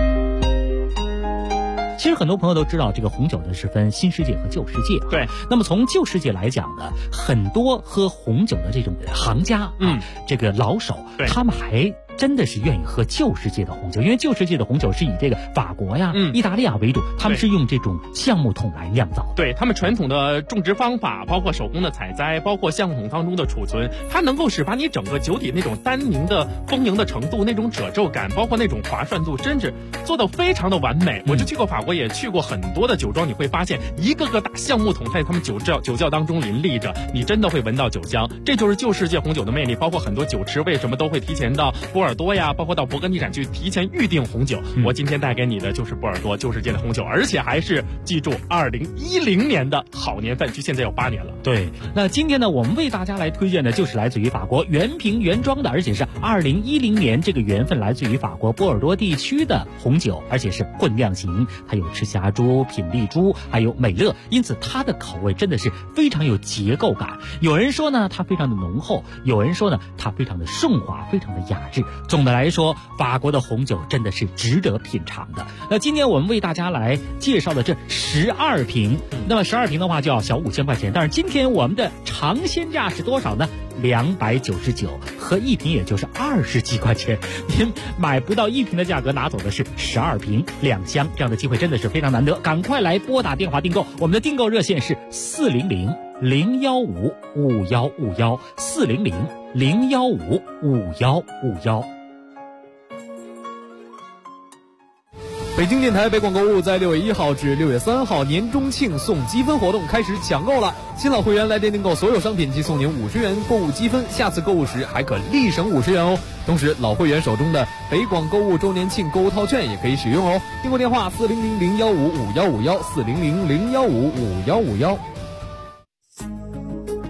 其实很多朋友都知道，这个红酒呢是分新世界和旧世界。 对， 那么从旧世界来讲呢，很多喝红酒的这种行家这个老手，他们还真的是愿意喝旧世界的红酒，因为旧世界的红酒是以这个法国呀、意大利亚为主，他们是用这种橡木桶来酿造。 对，他们传统的种植方法，包括手工的采摘，包括橡木桶当中的储存，它能够使把你整个酒体那种单宁的丰盈的程度，那种褶皱感，包括那种滑顺度，真是做到非常的完美。我就去过法国，也去过很多的酒庄，你会发现一个个大橡木桶在他们酒窖当中林立着，你真的会闻到酒香。这就是旧世界红酒的魅力。包括很多酒池为什么都会提前到波尔多呀，包括到勃艮第产区提前预定红酒。我今天带给你的就是波尔多旧世界的红酒，而且还是记住2010年的好年份，距现在有8年了。 对，那今天呢，我们为大家来推荐的就是来自于法国原瓶原装的，而且是2010年这个缘分来自于法国波尔多地区的红酒，而且是混酿型，它有赤霞珠、品丽珠，还有美乐，因此它的口味真的是非常有结构感。有人说呢，它非常的浓厚；有人说呢，它非常的顺滑，非常的雅致。总的来说，法国的红酒真的是值得品尝的。那今天我们为大家来介绍的这12瓶，那么12瓶的话就要小5000块钱，但是今天我们的尝鲜价是多少呢？299，合一瓶也就是20几块钱，您买不到1瓶的价格，拿走的是12瓶2箱，这样的机会真的是非常难得。赶快来拨打电话订购，我们的订购热线是400-015-5151，400-015-5151。 北京电台北广购物在6月1号至6月3号年中庆送积分活动开始抢购了，新老会员来电订购所有商品即送您50元购物积分，下次购物时还可立省50元哦。同时老会员手中的北广购物周年庆购物套券也可以使用哦。订购电话400-015-5151，400-015-5151。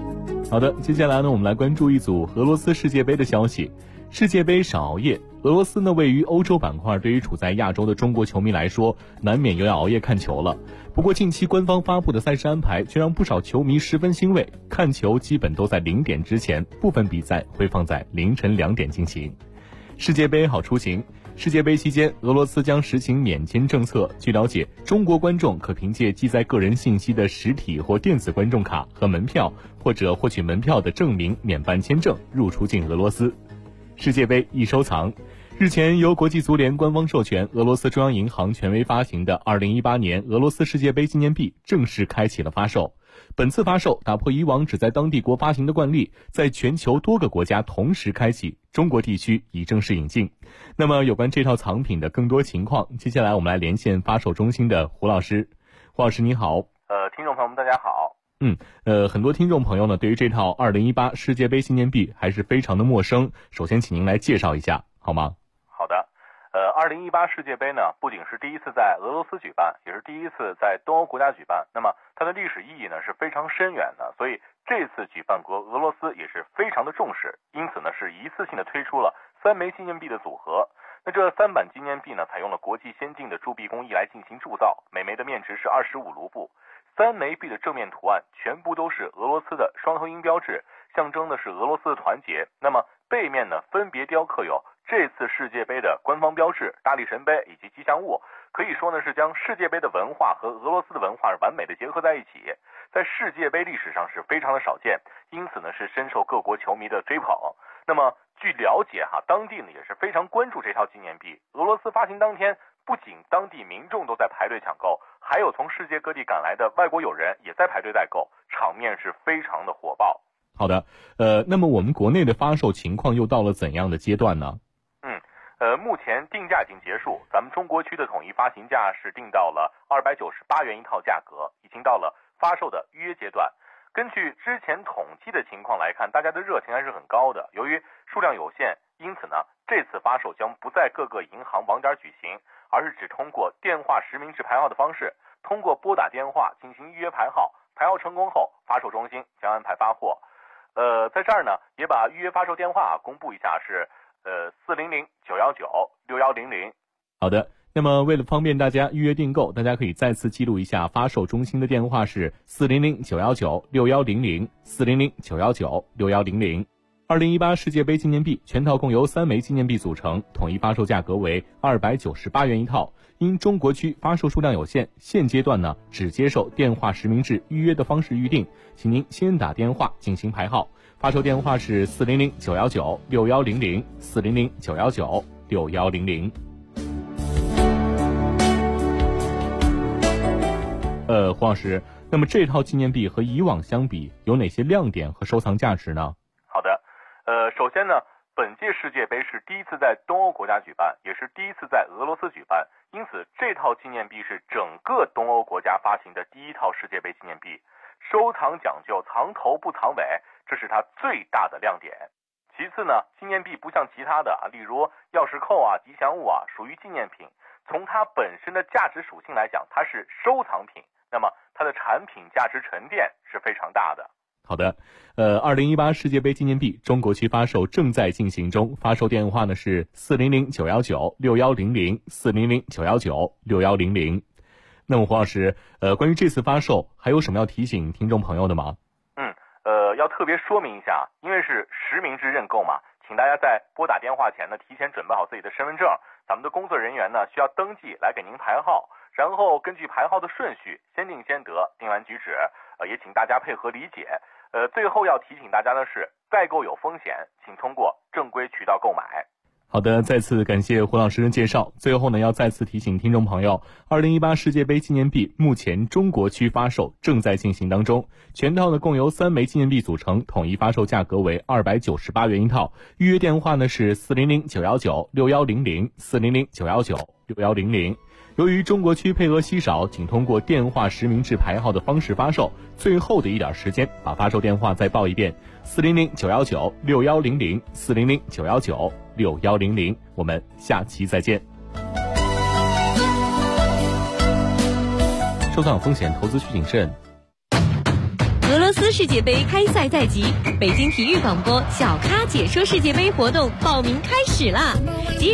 好的，接下来呢，我们来关注一组俄罗斯世界杯的消息。世界杯少熬夜，俄罗斯呢位于欧洲板块，对于处在亚洲的中国球迷来说，难免又要熬夜看球了。不过近期官方发布的赛事安排却让不少球迷十分欣慰，看球基本都在0点之前，部分比赛会放在凌晨2点进行。世界杯好出行。世界杯期间，俄罗斯将实行免签政策。据了解，中国观众可凭借记载个人信息的实体或电子观众卡和门票，或者获取门票的证明免办签证入出境俄罗斯。世界杯易收藏。日前，由国际足联官方授权，俄罗斯中央银行权威发行的2018年俄罗斯世界杯纪念币正式开启了发售。本次发售打破以往只在当地国发行的惯例，在全球多个国家同时开启，中国地区已正式引进。那么有关这套藏品的更多情况，接下来我们来连线发售中心的胡老师。胡老师你好。 听众朋友们大家好。 很多听众朋友呢对于这套2018世界杯纪念币还是非常的陌生，首先请您来介绍一下好吗？ 好的。2018世界杯呢，不仅是第一次在俄罗斯举办，也是第一次在东欧国家举办。那么它的历史意义呢是非常深远的，所以这次举办国俄罗斯也是非常的重视，因此呢是一次性的推出了3枚纪念币的组合。那这3版纪念币呢，采用了国际先进的铸币工艺来进行铸造，每枚的面值是25卢布。3枚币的正面图案全部都是俄罗斯的双头鹰标志，象征的是俄罗斯的团结。那么背面呢，分别雕刻有这次世界杯的官方标志、大力神杯以及吉祥物，可以说呢是将世界杯的文化和俄罗斯的文化完美的结合在一起，在世界杯历史上是非常的少见，因此呢是深受各国球迷的追捧。那么据了解当地呢也是非常关注这套纪念币。俄罗斯发行当天，不仅当地民众都在排队抢购，还有从世界各地赶来的外国友人也在排队代购，场面是非常的火爆。 好的，那么我们国内的发售情况又到了怎样的阶段呢？ 目前定价已经结束，咱们中国区的统一发行价是定到了298元一套价格，已经到了发售的预约阶段。根据之前统计的情况来看，大家的热情还是很高的。由于数量有限，因此呢，这次发售将不在各个银行网点举行，而是只通过电话实名制排号的方式，通过拨打电话进行预约排号，排号成功后，发售中心将安排发货。在这儿呢，也把预约发售电话公布一下，是400-919-6100。 好的，那么为了方便大家预约订购，大家可以再次记录一下发售中心的电话是400-919-6100 400-919-6100。2018世界杯纪念币全套共由3枚纪念币组成，统一发售价格为298元一套。因中国区发售数量有限，现阶段呢只接受电话实名制预约的方式预定，请您先打电话进行排号。发售电话是400-919-6100 400-919-6100。黄老师，那么这套纪念币和以往相比有哪些亮点和收藏价值呢？ 好的，首先呢，本届世界杯是第一次在东欧国家举办，也是第一次在俄罗斯举办，因此这套纪念币是整个东欧国家发行的第一套世界杯纪念币，收藏讲究藏头不藏尾，这是它最大的亮点。其次呢，纪念币不像其他的例如钥匙扣吉祥物属于纪念品，从它本身的价值属性来讲，它是收藏品，那么它的产品价值沉淀是非常大的。 好的，2018世界杯纪念币中国区发售正在进行中，发售电话呢是400-919-6100 400-919-6100。那么黄老师，关于这次发售还有什么要提醒听众朋友的吗？ 要特别说明一下，因为是实名制认购嘛，请大家在拨打电话前呢，提前准备好自己的身份证，咱们的工作人员呢需要登记来给您排号，然后根据排号的顺序先定先得，定完举止，也请大家配合理解。最后要提醒大家的是，代购有风险，请通过正规渠道购买。 好的，再次感谢胡老师的介绍。最后呢，要再次提醒听众朋友，2018世界杯纪念币目前中国区发售正在进行当中，全套呢共由3枚纪念币组成，统一发售价格为298元一套。预约电话呢是400-919-6100 400-919-6100。由于中国区配额稀少，请通过电话实名制排号的方式发售。最后的一点时间，把发售电话再报一遍：400-919-6100 400-919-6100。我们下期再见。收藏风险，投资需谨慎。 俄罗斯世界杯开赛在即，北京体育广播小咖解说世界杯活动报名开始啦！